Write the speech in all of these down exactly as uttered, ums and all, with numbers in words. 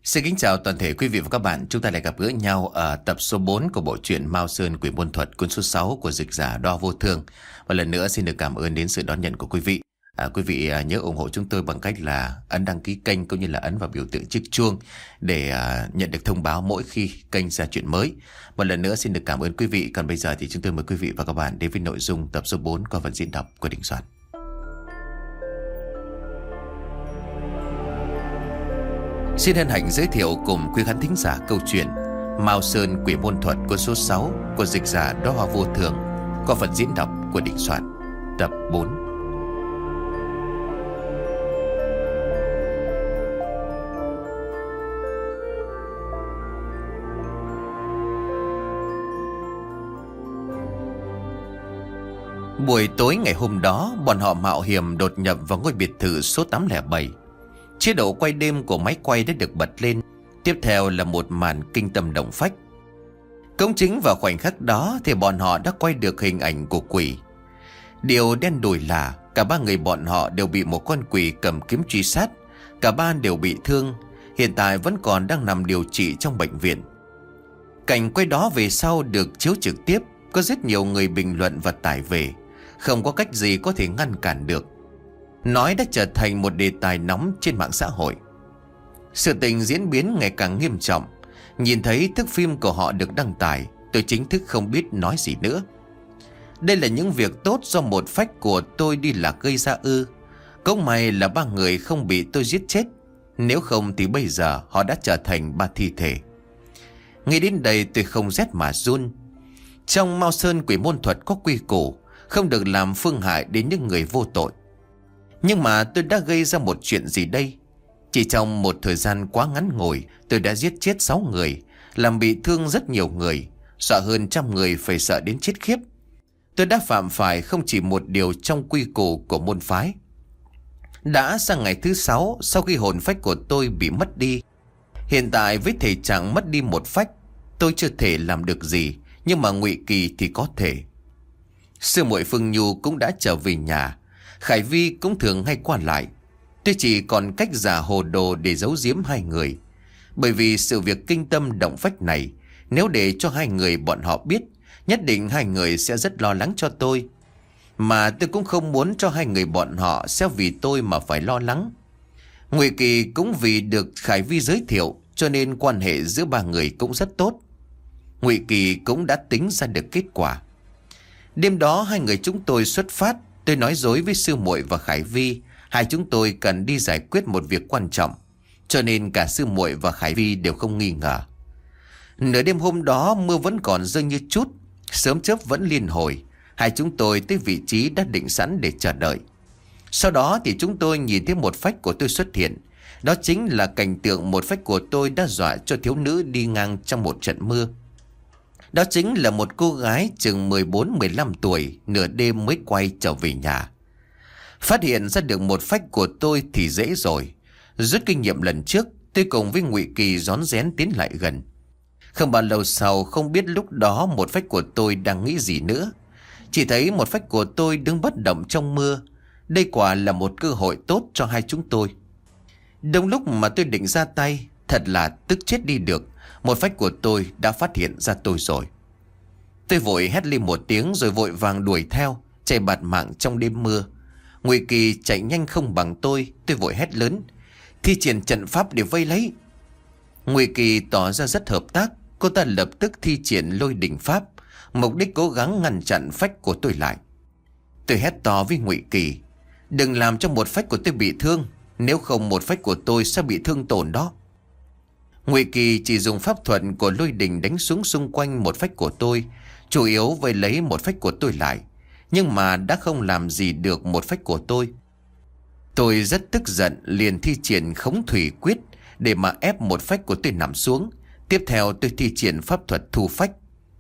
Xin kính chào toàn thể quý vị và các bạn. Chúng ta lại gặp gỡ nhau ở tập số bốn của bộ truyện Mao Sơn Quỷ Môn Thuật, cuốn số sáu của dịch giả Đo Vô Thương. Và lần nữa xin được cảm ơn đến sự đón nhận của quý vị. À, quý vị à, nhớ ủng hộ chúng tôi bằng cách là ấn đăng ký kênh cũng như là ấn vào biểu tượng chiếc chuông để à, nhận được thông báo mỗi khi kênh ra chuyện mới. Một lần nữa xin được cảm ơn quý vị. Còn bây giờ thì chúng tôi mời quý vị và các bạn đến với nội dung tập số bốn qua phần diễn đọc của Đình Soạn. Xin hân hạnh giới thiệu cùng quý khán thính giả câu chuyện Mao Sơn Quỷ Môn Thuật cuốn số sáu của dịch giả Đo Vô Thường qua phần diễn đọc của Đình Soạn, tập bốn. Buổi tối ngày hôm đó, bọn họ mạo hiểm đột nhập vào ngôi biệt thự số tám không bảy. Chế độ quay đêm của máy quay đã được bật lên. Tiếp theo là một màn kinh tâm động phách. Công chính vào khoảnh khắc đó thì bọn họ đã quay được hình ảnh của quỷ. Điều đen đủi là cả ba người bọn họ đều bị một con quỷ cầm kiếm truy sát. Cả ba đều bị thương, hiện tại vẫn còn đang nằm điều trị trong bệnh viện. Cảnh quay đó về sau được chiếu trực tiếp. Có rất nhiều người bình luận và tải về. Không có cách gì có thể ngăn cản được. Nói đã trở thành một đề tài nóng trên mạng xã hội. Sự tình diễn biến ngày càng nghiêm trọng. Nhìn thấy thước phim của họ được đăng tải, tôi chính thức không biết nói gì nữa. Đây là những việc tốt do một phách của tôi đi lạc gây ra ư? Cũng may là ba người không bị tôi giết chết. Nếu không thì bây giờ họ đã trở thành ba thi thể. Nghĩ đến đây tôi không rét mà run. Trong Mao Sơn Quỷ Môn Thuật có quy củ không được làm phương hại đến những người vô tội. Nhưng mà tôi đã gây ra một chuyện gì đây? Chỉ trong một thời gian quá ngắn ngủi, tôi đã giết chết sáu người, làm bị thương rất nhiều người, sợ hơn trăm người phải sợ đến chết khiếp. Tôi đã phạm phải không chỉ một điều trong quy củ của môn phái. Đã sang ngày thứ sáu sau khi hồn phách của tôi bị mất đi. Hiện tại với thể trạng mất đi một phách, tôi chưa thể làm được gì, nhưng mà Ngụy Kỳ thì có thể. Sư muội Phương Nhu cũng đã trở về nhà. Khải Vi cũng thường hay qua lại. Tôi chỉ còn cách giả hồ đồ để giấu giếm hai người. Bởi vì sự việc kinh tâm động phách này, nếu để cho hai người bọn họ biết, nhất định hai người sẽ rất lo lắng cho tôi. Mà tôi cũng không muốn cho hai người bọn họ sẽ vì tôi mà phải lo lắng. Ngụy Kỳ cũng vì được Khải Vi giới thiệu, cho nên quan hệ giữa ba người cũng rất tốt. Ngụy Kỳ cũng đã tính ra được kết quả. Đêm đó hai người chúng tôi xuất phát. Tôi nói dối với sư muội và Khải Vi, hai chúng tôi cần đi giải quyết một việc quan trọng, cho nên cả sư muội và Khải Vi đều không nghi ngờ. Nửa đêm hôm đó mưa vẫn còn rơi như chút, sớm chớp vẫn liên hồi. Hai chúng tôi tới vị trí đã định sẵn để chờ đợi. Sau đó thì chúng tôi nhìn thấy một phách của tôi xuất hiện. Đó chính là cảnh tượng một phách của tôi đã dọa cho thiếu nữ đi ngang trong một trận mưa. Đó chính là một cô gái chừng mười bốn mười lăm tuổi, nửa đêm mới quay trở về nhà. Phát hiện ra được một phách của tôi thì dễ rồi. Rút kinh nghiệm lần trước, tôi cùng với Ngụy Kỳ rón rén tiến lại gần. Không bao lâu sau, không biết lúc đó một phách của tôi đang nghĩ gì nữa. Chỉ thấy một phách của tôi đứng bất động trong mưa. Đây quả là một cơ hội tốt cho hai chúng tôi. Đúng lúc mà tôi định ra tay, thật là tức chết đi được. Một phách của tôi đã phát hiện ra tôi rồi. Tôi vội hét lên một tiếng rồi vội vàng đuổi theo, chạy bạt mạng trong đêm mưa. Ngụy Kỳ chạy nhanh không bằng tôi, tôi vội hét lớn: thi triển trận pháp để vây lấy. Ngụy Kỳ tỏ ra rất hợp tác, cô ta lập tức thi triển lôi đỉnh pháp, mục đích cố gắng ngăn chặn phách của tôi lại. Tôi hét to với Ngụy Kỳ: đừng làm cho một phách của tôi bị thương, nếu không một phách của tôi sẽ bị thương tổn đó. Ngụy Kỳ chỉ dùng pháp thuật của lôi đình đánh xuống xung quanh một phách của tôi, chủ yếu vây lấy một phách của tôi lại, nhưng mà đã không làm gì được một phách của tôi. Tôi rất tức giận, liền thi triển khống thủy quyết để mà ép một phách của tôi nằm xuống. Tiếp theo tôi thi triển pháp thuật thu phách.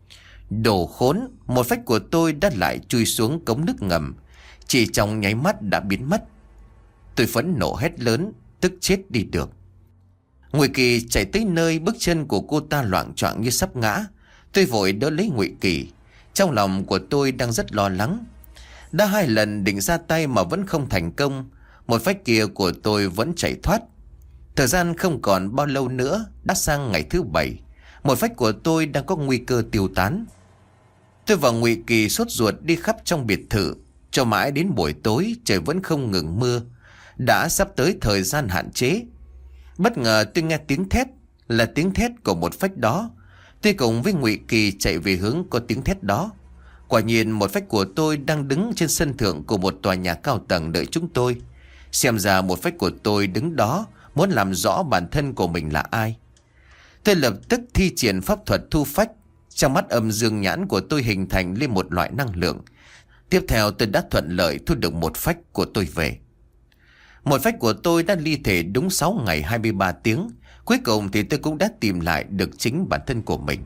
Đồ khốn, một phách của tôi đã lại chui xuống cống nước ngầm, chỉ trong nháy mắt đã biến mất. Tôi phẫn nộ hét lớn, tức chết đi được. Ngụy Kỳ chạy tới nơi, bước chân của cô ta loạng choạng như sắp ngã. Tôi vội đỡ lấy Ngụy Kỳ. Trong lòng của tôi đang rất lo lắng. Đã hai lần định ra tay mà vẫn không thành công. Một phách kia của tôi vẫn chạy thoát. Thời gian không còn bao lâu nữa, đã sang ngày thứ bảy. Một phách của tôi đang có nguy cơ tiêu tán. Tôi và Ngụy Kỳ sốt ruột đi khắp trong biệt thự, cho mãi đến buổi tối trời vẫn không ngừng mưa. Đã sắp tới thời gian hạn chế. Bất ngờ tôi nghe tiếng thét, là tiếng thét của một phách đó. Tôi cùng với Ngụy Kỳ chạy về hướng có tiếng thét đó. Quả nhiên một phách của tôi đang đứng trên sân thượng của một tòa nhà cao tầng đợi chúng tôi. Xem ra một phách của tôi đứng đó muốn làm rõ bản thân của mình là ai. Tôi lập tức thi triển pháp thuật thu phách. Trong mắt âm dương nhãn của tôi hình thành lên một loại năng lượng. Tiếp theo tôi đã thuận lợi thu được một phách của tôi về. Một phách của tôi đã ly thể đúng sáu ngày hai mươi ba tiếng. Cuối cùng thì tôi cũng đã tìm lại được chính bản thân của mình.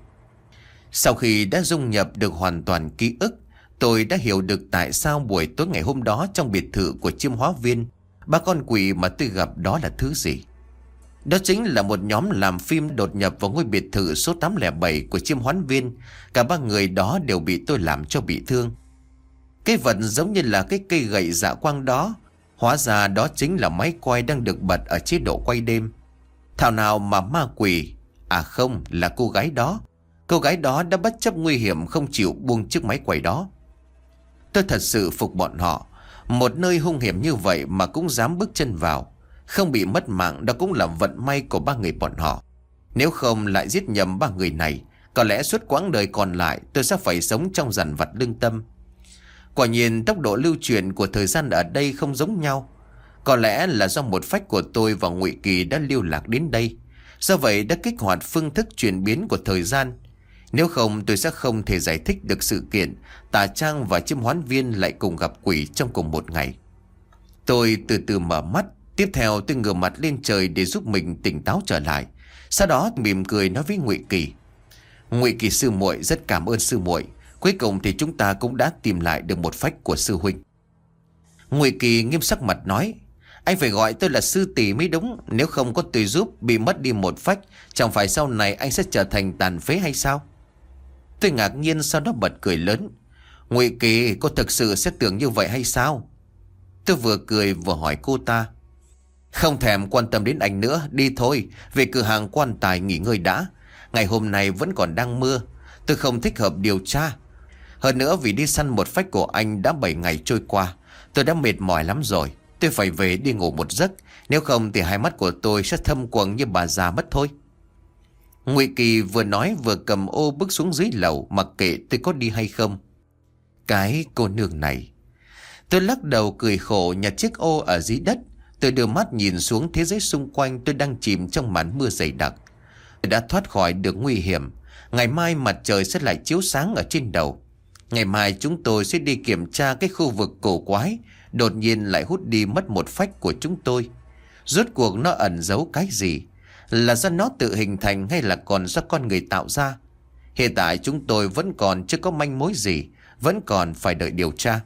Sau khi đã dung nhập được hoàn toàn ký ức, tôi đã hiểu được tại sao buổi tối ngày hôm đó trong biệt thự của Chiêm Hóa Viên, ba con quỷ mà tôi gặp đó là thứ gì. Đó chính là một nhóm làm phim đột nhập vào ngôi biệt thự số tám không bảy của Chiêm Hóa Viên. Cả ba người đó đều bị tôi làm cho bị thương. Cái vật giống như là cái cây gậy dạ quang đó, hóa ra đó chính là máy quay đang được bật ở chế độ quay đêm. Thảo nào mà ma quỷ, à không, là cô gái đó. Cô gái đó đã bất chấp nguy hiểm không chịu buông chiếc máy quay đó. Tôi thật sự phục bọn họ. Một nơi hung hiểm như vậy mà cũng dám bước chân vào. Không bị mất mạng đó cũng là vận may của ba người bọn họ. Nếu không lại giết nhầm ba người này, có lẽ suốt quãng đời còn lại tôi sẽ phải sống trong dằn vặt lương tâm. Quả nhiên tốc độ lưu truyền của thời gian ở đây không giống nhau. Có lẽ là do một phách của tôi và Ngụy Kỳ đã lưu lạc đến đây. Do vậy đã kích hoạt phương thức chuyển biến của thời gian. Nếu không tôi sẽ không thể giải thích được sự kiện Tà Trang và Chiêm Hóa Viên lại cùng gặp quỷ trong cùng một ngày. Tôi từ từ mở mắt. Tiếp theo tôi ngửa mặt lên trời để giúp mình tỉnh táo trở lại. Sau đó mỉm cười nói với Ngụy Kỳ: Ngụy Kỳ sư muội, rất cảm ơn sư muội. Cuối cùng thì chúng ta cũng đã tìm lại được một phách của sư huynh. Ngụy Kỳ nghiêm sắc mặt nói: Anh phải gọi tôi là sư tỷ mới đúng. Nếu không có tôi giúp, bị mất đi một phách, chẳng phải sau này anh sẽ trở thành tàn phế hay sao? Tôi ngạc nhiên, sau đó bật cười lớn: Ngụy Kỳ, cô thực sự sẽ tưởng như vậy hay sao? Tôi vừa cười vừa hỏi cô ta: Không thèm quan tâm đến anh nữa, đi thôi, về cửa hàng quan tài nghỉ ngơi đã. Ngày hôm nay vẫn còn đang mưa, tôi không thích hợp điều tra. Hơn nữa vì đi săn một phách của anh đã bảy ngày trôi qua, tôi đã mệt mỏi lắm rồi. Tôi phải về đi ngủ một giấc, nếu không thì hai mắt của tôi sẽ thâm quầng như bà già mất thôi. Ngụy Kỳ vừa nói vừa cầm ô bước xuống dưới lầu, mặc kệ tôi có đi hay không. Cái cô nương này. Tôi lắc đầu cười khổ nhặt chiếc ô ở dưới đất. Tôi đưa mắt nhìn xuống thế giới xung quanh. Tôi đang chìm trong màn mưa dày đặc. Tôi đã thoát khỏi được nguy hiểm. Ngày mai mặt trời sẽ lại chiếu sáng ở trên đầu. Ngày mai chúng tôi sẽ đi kiểm tra cái khu vực cổ quái đột nhiên lại hút đi mất một phách của chúng tôi. Rốt cuộc nó ẩn giấu cái gì? Là do nó tự hình thành hay là còn do con người tạo ra? Hiện tại chúng tôi vẫn còn chưa có manh mối gì, vẫn còn phải đợi điều tra.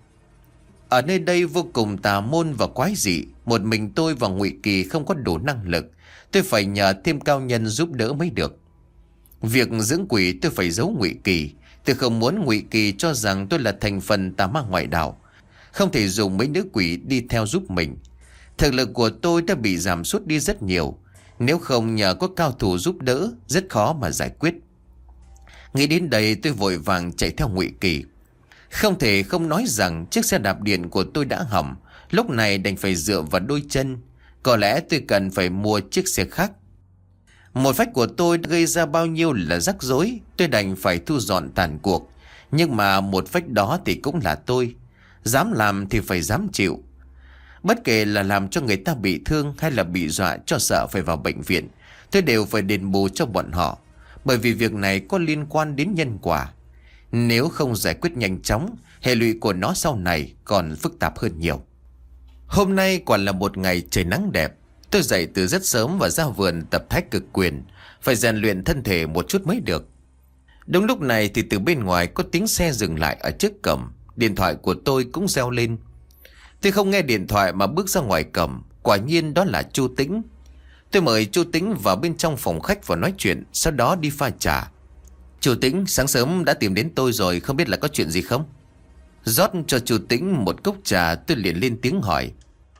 Ở nơi đây vô cùng tà môn và quái dị. Một mình tôi và Ngụy Kỳ không có đủ năng lực. Tôi phải nhờ thêm cao nhân giúp đỡ mới được. Việc dưỡng quỷ tôi phải giấu Ngụy Kỳ. Tôi không muốn Ngụy Kỳ cho rằng tôi là thành phần tà ma ngoại đạo. Không thể dùng mấy nữ quỷ đi theo giúp mình. Thực lực của tôi đã bị giảm sút đi rất nhiều. Nếu không nhờ có cao thủ giúp đỡ, rất khó mà giải quyết. Nghĩ đến đây tôi vội vàng chạy theo Ngụy Kỳ. Không thể không nói rằng chiếc xe đạp điện của tôi đã hỏng. Lúc này đành phải dựa vào đôi chân. Có lẽ tôi cần phải mua chiếc xe khác. Một phách của tôi gây ra bao nhiêu là rắc rối. Tôi đành phải thu dọn tàn cuộc. Nhưng mà một phách đó thì cũng là tôi. Dám làm thì phải dám chịu. Bất kể là làm cho người ta bị thương hay là bị dọa cho sợ phải vào bệnh viện, tôi đều phải đền bù cho bọn họ. Bởi vì việc này có liên quan đến nhân quả. Nếu không giải quyết nhanh chóng, hệ lụy của nó sau này còn phức tạp hơn nhiều. Hôm nay quả là một ngày trời nắng đẹp. Tôi dậy từ rất sớm và ra vườn tập thái cực quyền. Phải rèn luyện thân thể một chút mới được. Đúng lúc này thì từ bên ngoài có tiếng xe dừng lại ở trước cổng. Điện thoại của tôi cũng reo lên. Tôi không nghe điện thoại mà bước ra ngoài cổng. Quả nhiên đó là Chu Tĩnh. Tôi mời Chu Tĩnh vào bên trong phòng khách và nói chuyện, sau đó đi pha trà. Chu Tĩnh, sáng sớm đã tìm đến tôi rồi, không biết là có chuyện gì không? Rót cho Chu Tĩnh một cốc trà, tôi liền lên tiếng hỏi.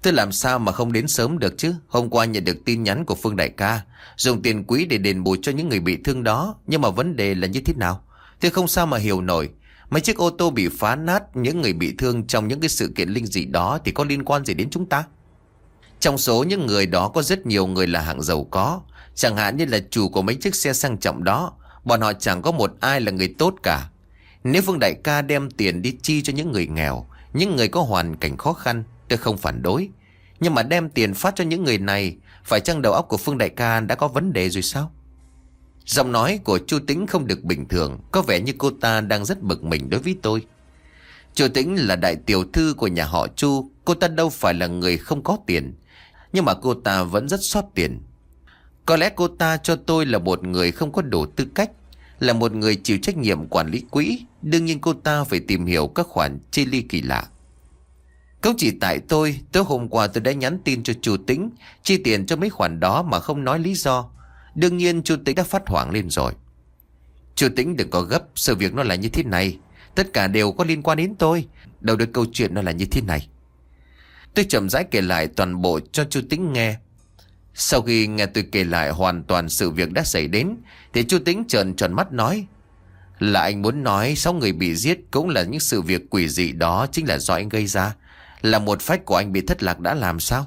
Tôi làm sao mà không đến sớm được chứ. Hôm qua nhận được tin nhắn của Phương đại ca, dùng tiền quý để đền bù cho những người bị thương đó. Nhưng mà vấn đề là như thế nào? Tôi không sao mà hiểu nổi. Mấy chiếc ô tô bị phá nát, những người bị thương trong những cái sự kiện linh dị đó thì có liên quan gì đến chúng ta? Trong số những người đó có rất nhiều người là hạng giàu có, chẳng hạn như là chủ của mấy chiếc xe sang trọng đó. Bọn họ chẳng có một ai là người tốt cả. Nếu Phương đại ca đem tiền đi chi cho những người nghèo, những người có hoàn cảnh khó khăn, tôi không phản đối. Nhưng mà đem tiền phát cho những người này, phải chăng đầu óc của Phương đại ca đã có vấn đề rồi sao? Giọng nói của Chu Tĩnh không được bình thường, có vẻ như cô ta đang rất bực mình đối với tôi. Chu Tĩnh là đại tiểu thư của nhà họ Chu, cô ta đâu phải là người không có tiền, nhưng mà cô ta vẫn rất xót tiền. Có lẽ cô ta cho tôi là một người không có đủ tư cách, là một người chịu trách nhiệm quản lý quỹ. Đương nhiên cô ta phải tìm hiểu các khoản chi ly kỳ lạ. Cũng chỉ tại tôi, tối hôm qua tôi đã nhắn tin cho Chu Tĩnh chi tiền cho mấy khoản đó mà không nói lý do. Đương nhiên Chu Tĩnh đã phát hoảng lên rồi. Chu Tĩnh đừng có gấp, sự việc nó là như thế này. Tất cả đều có liên quan đến tôi. Đầu đuôi câu chuyện nó là như thế này. Tôi chậm rãi kể lại toàn bộ cho Chu Tĩnh nghe. Sau khi nghe tôi kể lại hoàn toàn sự việc đã xảy đến, thì Chu Tĩnh trợn tròn mắt nói: Là anh muốn nói sáu người bị giết cũng là những sự việc quỷ dị đó chính là do anh gây ra? Là một phách của anh bị thất lạc đã làm sao?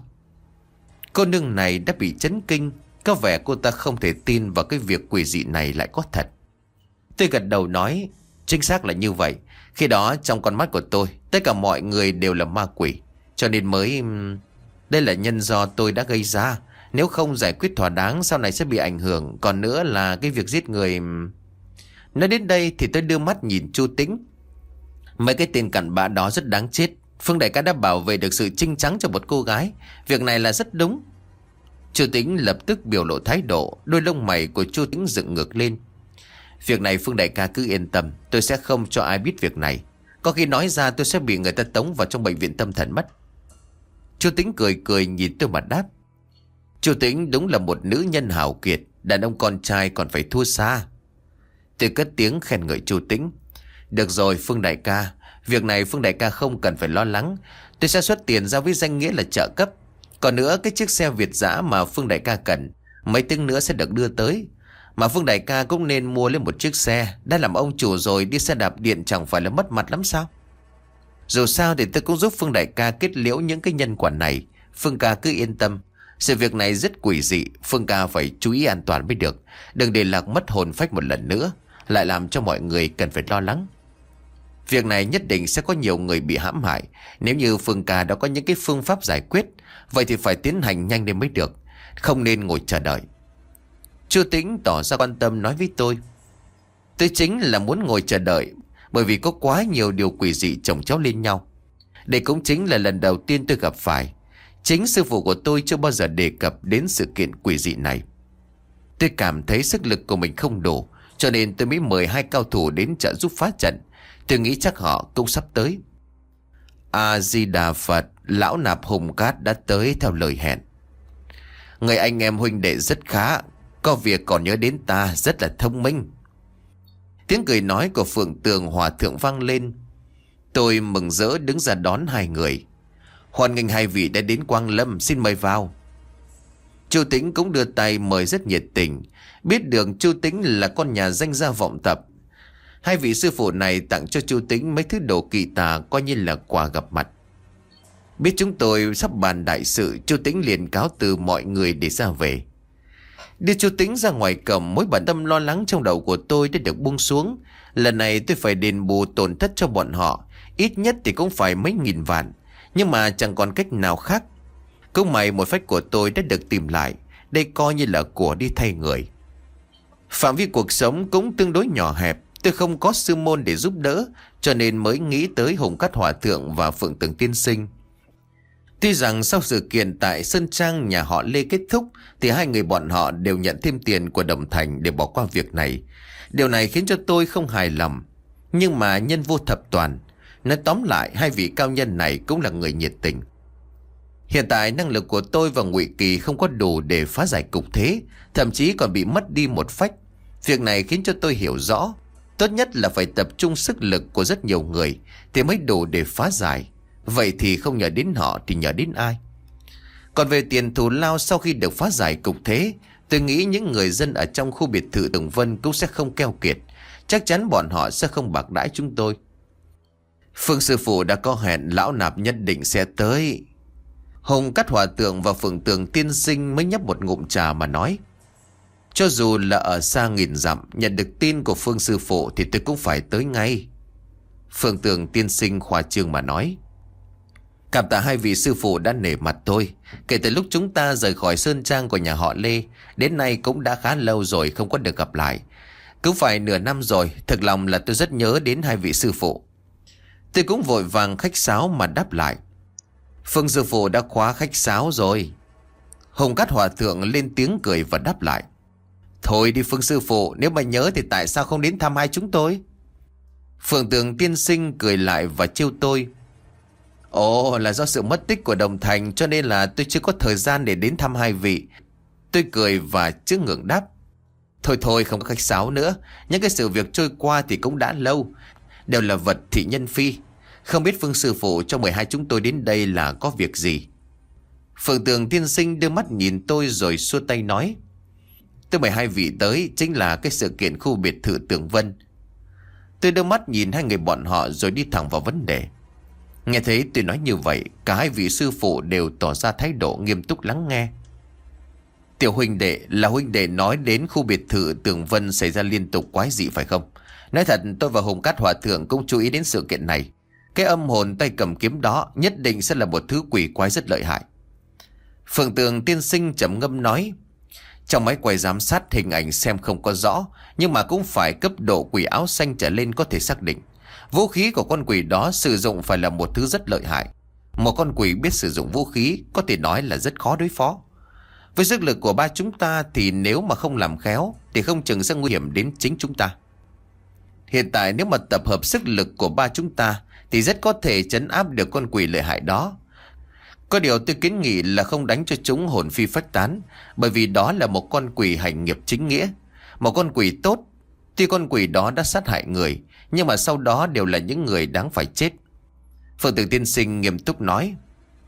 Cô nương này đã bị chấn kinh. Có vẻ cô ta không thể tin vào cái việc quỷ dị này lại có thật. Tôi gật đầu nói: Chính xác là như vậy. Khi đó trong con mắt của tôi, tất cả mọi người đều là ma quỷ. Cho nên mới... Đây là nhân do tôi đã gây ra. Nếu không giải quyết thỏa đáng sau này sẽ bị ảnh hưởng. Còn nữa là cái việc giết người... Nói đến đây thì tôi đưa mắt nhìn Chu Tĩnh. Mấy cái tên cặn bã đó rất đáng chết. Phương đại ca đã bảo vệ được sự trinh trắng cho một cô gái. Việc này là rất đúng. Chu Tĩnh lập tức biểu lộ thái độ. Đôi lông mày của Chu Tĩnh dựng ngược lên. Việc này Phương đại ca cứ yên tâm, tôi sẽ không cho ai biết việc này. Có khi nói ra tôi sẽ bị người ta tống vào trong bệnh viện tâm thần mất. Chu Tĩnh cười cười nhìn tôi mà đáp: Chu Tĩnh đúng là một nữ nhân hào kiệt. Đàn ông con trai còn phải thua xa. Tôi cất tiếng khen ngợi Chu Tĩnh: Được rồi Phương đại ca, việc này Phương đại ca không cần phải lo lắng. Tôi sẽ xuất tiền ra với danh nghĩa là trợ cấp. Còn nữa, cái chiếc xe Việt dã mà Phương đại ca cần, mấy tiếng nữa sẽ được đưa tới. Mà Phương đại ca cũng nên mua lên một chiếc xe. Đã làm ông chủ rồi, đi xe đạp điện chẳng phải là mất mặt lắm sao? Dù sao thì tôi cũng giúp Phương đại ca kết liễu những cái nhân quả này. Phương ca cứ yên tâm. Sự việc này rất quỷ dị, Phương ca phải chú ý an toàn mới được. Đừng để lạc mất hồn phách một lần nữa, lại làm cho mọi người cần phải lo lắng. Việc này nhất định sẽ có nhiều người bị hãm hại. Nếu như Phương ca đã có những cái phương pháp giải quyết, vậy thì phải tiến hành nhanh lên mới được, không nên ngồi chờ đợi. Chu Tĩnh tỏ ra quan tâm nói với tôi: Tôi chính là muốn ngồi chờ đợi, bởi vì có quá nhiều điều quỷ dị chồng chéo lên nhau. Đây cũng chính là lần đầu tiên tôi gặp phải. Chính sư phụ của tôi chưa bao giờ đề cập đến sự kiện quỷ dị này. Tôi cảm thấy sức lực của mình không đủ, cho nên tôi mới mời hai cao thủ đến trợ giúp phá trận. Tôi nghĩ chắc họ cũng sắp tới. A-di-đà Phật, lão nạp Hùng Cát đã tới theo lời hẹn. Người anh em huynh đệ rất khá, có việc còn nhớ đến ta, rất là thông minh. Tiếng cười nói của Phượng Tường Hòa Thượng vang lên. Tôi mừng rỡ đứng ra đón hai người. Hoan nghênh hai vị đã đến Quang Lâm, xin mời vào. Chu Tĩnh cũng đưa tay mời rất nhiệt tình. Biết được Chu Tĩnh là con nhà danh gia vọng tập, hai vị sư phụ này tặng cho Chu Tĩnh mấy thứ đồ kỳ tà, coi như là quà gặp mặt. Biết chúng tôi sắp bàn đại sự, Chu Tĩnh liền cáo từ mọi người để ra về. Đưa Chu Tĩnh ra ngoài cổng, mối bận tâm lo lắng trong đầu của tôi đã được buông xuống. Lần này tôi phải đền bù tổn thất cho bọn họ, ít nhất thì cũng phải mấy nghìn vạn. Nhưng mà chẳng còn cách nào khác. Cũng may một phách của tôi đã được tìm lại. Đây coi như là của đi thay người. Phạm vi cuộc sống cũng tương đối nhỏ hẹp. Tôi không có sư môn để giúp đỡ, cho nên mới nghĩ tới Hùng Cát Hòa Thượng và Phượng Tường Tiên Sinh. Tuy rằng sau sự kiện tại Sơn Trang nhà họ Lê kết thúc, thì hai người bọn họ đều nhận thêm tiền của Đồng Thành để bỏ qua việc này. Điều này khiến cho tôi không hài lòng. Nhưng mà nhân vô thập toàn. Nói tóm lại, hai vị cao nhân này cũng là người nhiệt tình. Hiện tại năng lực của tôi và Ngụy Kỳ không có đủ để phá giải cục thế, thậm chí còn bị mất đi một phách. Việc này khiến cho tôi hiểu rõ, tốt nhất là phải tập trung sức lực của rất nhiều người thì mới đủ để phá giải. Vậy thì không nhờ đến họ thì nhờ đến ai? Còn về tiền thù lao sau khi được phá giải cục thế, tôi nghĩ những người dân ở trong khu biệt thự Tường Vân cũng sẽ không keo kiệt. Chắc chắn bọn họ sẽ không bạc đãi chúng tôi. Phương sư phụ đã có hẹn, lão nạp nhất định sẽ tới. Hùng Cát Hòa Thượng và Phượng Tường Tiên Sinh mới nhấp một ngụm trà mà nói. Cho dù là ở xa nghìn dặm, nhận được tin của Phương sư phụ thì tôi cũng phải tới ngay. Phượng Tường Tiên Sinh khoa trương mà nói. Cảm tạ hai vị sư phụ đã nể mặt tôi. Kể từ lúc chúng ta rời khỏi sơn trang của nhà họ Lê, đến nay cũng đã khá lâu rồi không có được gặp lại. Cứ phải nửa năm rồi, thực lòng là tôi rất nhớ đến hai vị sư phụ. Tôi cũng vội vàng khách sáo mà đáp lại. Phương sư phụ đã khóa khách sáo rồi. Hùng Cát Hòa Thượng lên tiếng cười và đáp lại. Thôi đi Phương sư phụ, nếu mà nhớ thì tại sao không đến thăm hai chúng tôi? Phượng Tường Tiên Sinh cười lại và trêu tôi. Ồ, là do sự mất tích của Đồng Thành cho nên là tôi chưa có thời gian để đến thăm hai vị. Tôi cười và chứa ngượng đáp. Thôi thôi, không có khách sáo nữa. Những cái sự việc trôi qua thì cũng đã lâu, đều là vật thị nhân phi. Không biết Phương sư phụ cho mười hai chúng tôi đến đây là có việc gì? Phượng Tường Tiên Sinh đưa mắt nhìn tôi rồi xua tay nói. Tôi mời hai vị tới chính là cái sự kiện khu biệt thự Tường Vân. Tôi đưa mắt nhìn hai người bọn họ rồi đi thẳng vào vấn đề. Nghe thấy tôi nói như vậy, cả hai vị sư phụ đều tỏ ra thái độ nghiêm túc lắng nghe. Tiểu huynh đệ, là huynh đệ nói đến khu biệt thự Tường Vân xảy ra liên tục quái dị phải không? Nói thật, tôi và Hùng Cát Hòa Thượng cũng chú ý đến sự kiện này. Cái âm hồn tay cầm kiếm đó nhất định sẽ là một thứ quỷ quái rất lợi hại. Phượng Tường Tiên Sinh trầm ngâm nói. Trong máy quay giám sát hình ảnh xem không có rõ, nhưng mà cũng phải cấp độ quỷ áo xanh trở lên có thể xác định. Vũ khí của con quỷ đó sử dụng phải là một thứ rất lợi hại. Một con quỷ biết sử dụng vũ khí có thể nói là rất khó đối phó. Với sức lực của ba chúng ta thì nếu mà không làm khéo thì không chừng sẽ nguy hiểm đến chính chúng ta. Hiện tại nếu mà tập hợp sức lực của ba chúng ta thì rất có thể trấn áp được con quỷ lợi hại đó. Có điều tôi kiến nghị là không đánh cho chúng hồn phi phách tán, bởi vì đó là một con quỷ hành nghiệp chính nghĩa. Một con quỷ tốt. Tuy con quỷ đó đã sát hại người, nhưng mà sau đó đều là những người đáng phải chết. Phượng Tường Tiên Sinh nghiêm túc nói.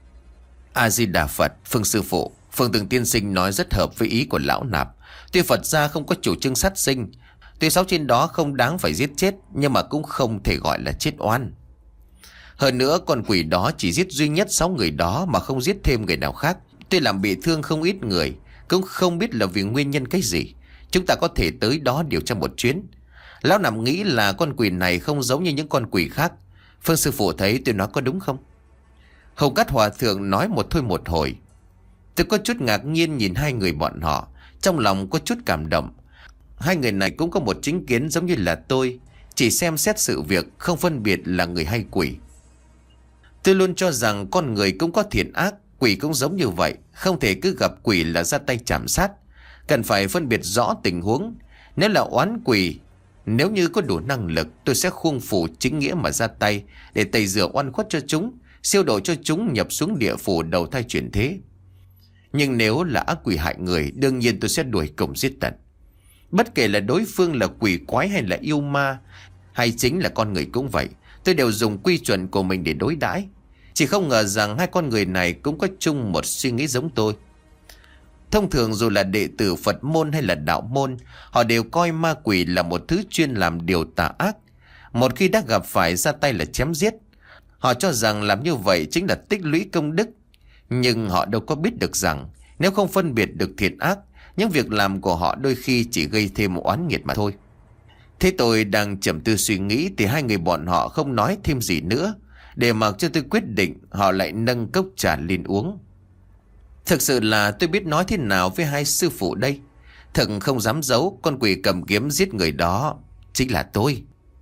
A-di-đà Phật, Phương sư phụ, Phượng Tường Tiên Sinh nói rất hợp với ý của lão nạp. Tuy Phật gia không có chủ trương sát sinh, tuy sáu trên đó không đáng phải giết chết, nhưng mà cũng không thể gọi là chết oan. Hơn nữa con quỷ đó chỉ giết duy nhất sáu người đó mà không giết thêm người nào khác. Tuy làm bị thương không ít người, cũng không biết là vì nguyên nhân cái gì. Chúng ta có thể tới đó điều tra một chuyến. Lão nằm nghĩ là con quỷ này không giống như những con quỷ khác. Phương sư phụ thấy tôi nói có đúng không? Hồng Cát Hòa Thượng nói một thôi một hồi. Tôi có chút ngạc nhiên nhìn hai người bọn họ, trong lòng có chút cảm động. Hai người này cũng có một chính kiến giống như là tôi, chỉ xem xét sự việc, không phân biệt là người hay quỷ. Tôi luôn cho rằng con người cũng có thiện ác, quỷ cũng giống như vậy. Không thể cứ gặp quỷ là ra tay chảm sát. Cần phải phân biệt rõ tình huống. Nếu là oán quỷ, nếu như có đủ năng lực, tôi sẽ khuôn phủ chính nghĩa mà ra tay để tẩy rửa oan khuất cho chúng, siêu độ cho chúng nhập xuống địa phủ đầu thai chuyển thế. Nhưng nếu là ác quỷ hại người, đương nhiên tôi sẽ đuổi cùng giết tận. Bất kể là đối phương là quỷ quái hay là yêu ma, hay chính là con người cũng vậy, tôi đều dùng quy chuẩn của mình để đối đãi. Chỉ không ngờ rằng hai con người này cũng có chung một suy nghĩ giống tôi. Thông thường dù là đệ tử Phật môn hay là đạo môn, họ đều coi ma quỷ là một thứ chuyên làm điều tà ác. Một khi đã gặp phải ra tay là chém giết. Họ cho rằng làm như vậy chính là tích lũy công đức. Nhưng họ đâu có biết được rằng nếu không phân biệt được thiện ác, những việc làm của họ đôi khi chỉ gây thêm oán nghiệt mà thôi. Thế tôi đang trầm tư suy nghĩ thì hai người bọn họ không nói thêm gì nữa. Để mặc cho tôi quyết định, họ lại nâng cốc trà lên uống. Thực sự là tôi biết nói thế nào với hai sư phụ đây. Thật không dám giấu, con quỷ cầm kiếm giết người đó chính là tôi.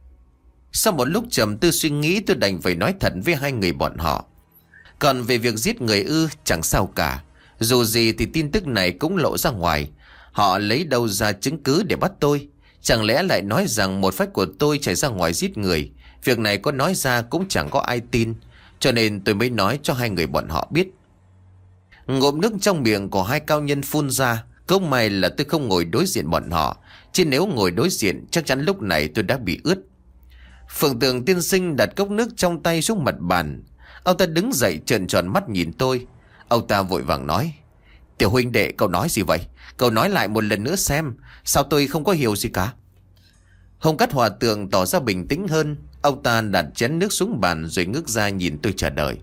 Sau một lúc trầm tư suy nghĩ, tôi đành phải nói thật với hai người bọn họ. Còn về việc giết người ư, chẳng sao cả. Dù gì thì tin tức này cũng lộ ra ngoài. Họ lấy đâu ra chứng cứ để bắt tôi? Chẳng lẽ lại nói rằng một phách của tôi chạy ra ngoài giết người? Việc này có nói ra cũng chẳng có ai tin. Cho nên tôi mới nói cho hai người bọn họ biết. Ngụm nước trong miệng của hai cao nhân phun ra. Cũng may là tôi không ngồi đối diện bọn họ, chứ nếu ngồi đối diện chắc chắn lúc này tôi đã bị ướt. Phượng Tường Tiên Sinh đặt cốc nước trong tay xuống mặt bàn. Ông ta đứng dậy trợn tròn mắt nhìn tôi. Ông ta vội vàng nói: Tiểu huynh đệ, cậu nói gì vậy? Cậu nói lại một lần nữa xem. Sao tôi không có hiểu gì cả? Hồng Cát Hòa Thượng tỏ ra bình tĩnh hơn. Ông ta đặt chén nước xuống bàn rồi ngước ra nhìn tôi trả lời: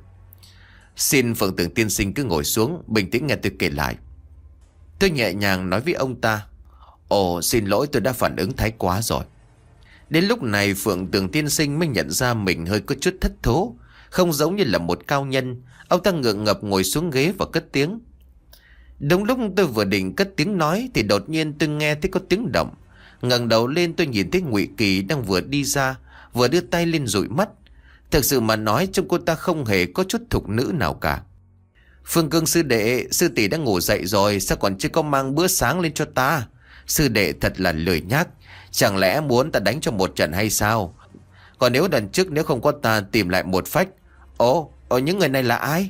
Xin Phượng Tường tiên sinh cứ ngồi xuống, bình tĩnh nghe tôi kể lại. Tôi nhẹ nhàng nói với ông ta: Ồ, xin lỗi, tôi đã phản ứng thái quá rồi. Đến lúc này Phượng Tường tiên sinh mới nhận ra mình hơi có chút thất thố, không giống như là một cao nhân. Ông ta ngượng ngập ngồi xuống ghế và cất tiếng. Đúng lúc tôi vừa định cất tiếng nói thì đột nhiên tôi nghe thấy có tiếng động. Ngẩng đầu lên tôi nhìn thấy Ngụy Kỳ đang vừa đi ra, vừa đưa tay lên dụi mắt. Thực sự mà nói, trông cô ta không hề có chút thục nữ nào cả. Phương Cương sư đệ, sư tỷ đã ngủ dậy rồi, sao còn chưa có mang bữa sáng lên cho ta? Sư đệ thật là lười nhác. Chẳng lẽ muốn ta đánh cho một trận hay sao? Còn nếu lần trước nếu không có ta tìm lại một phách. Ồ, ồ những người này là ai?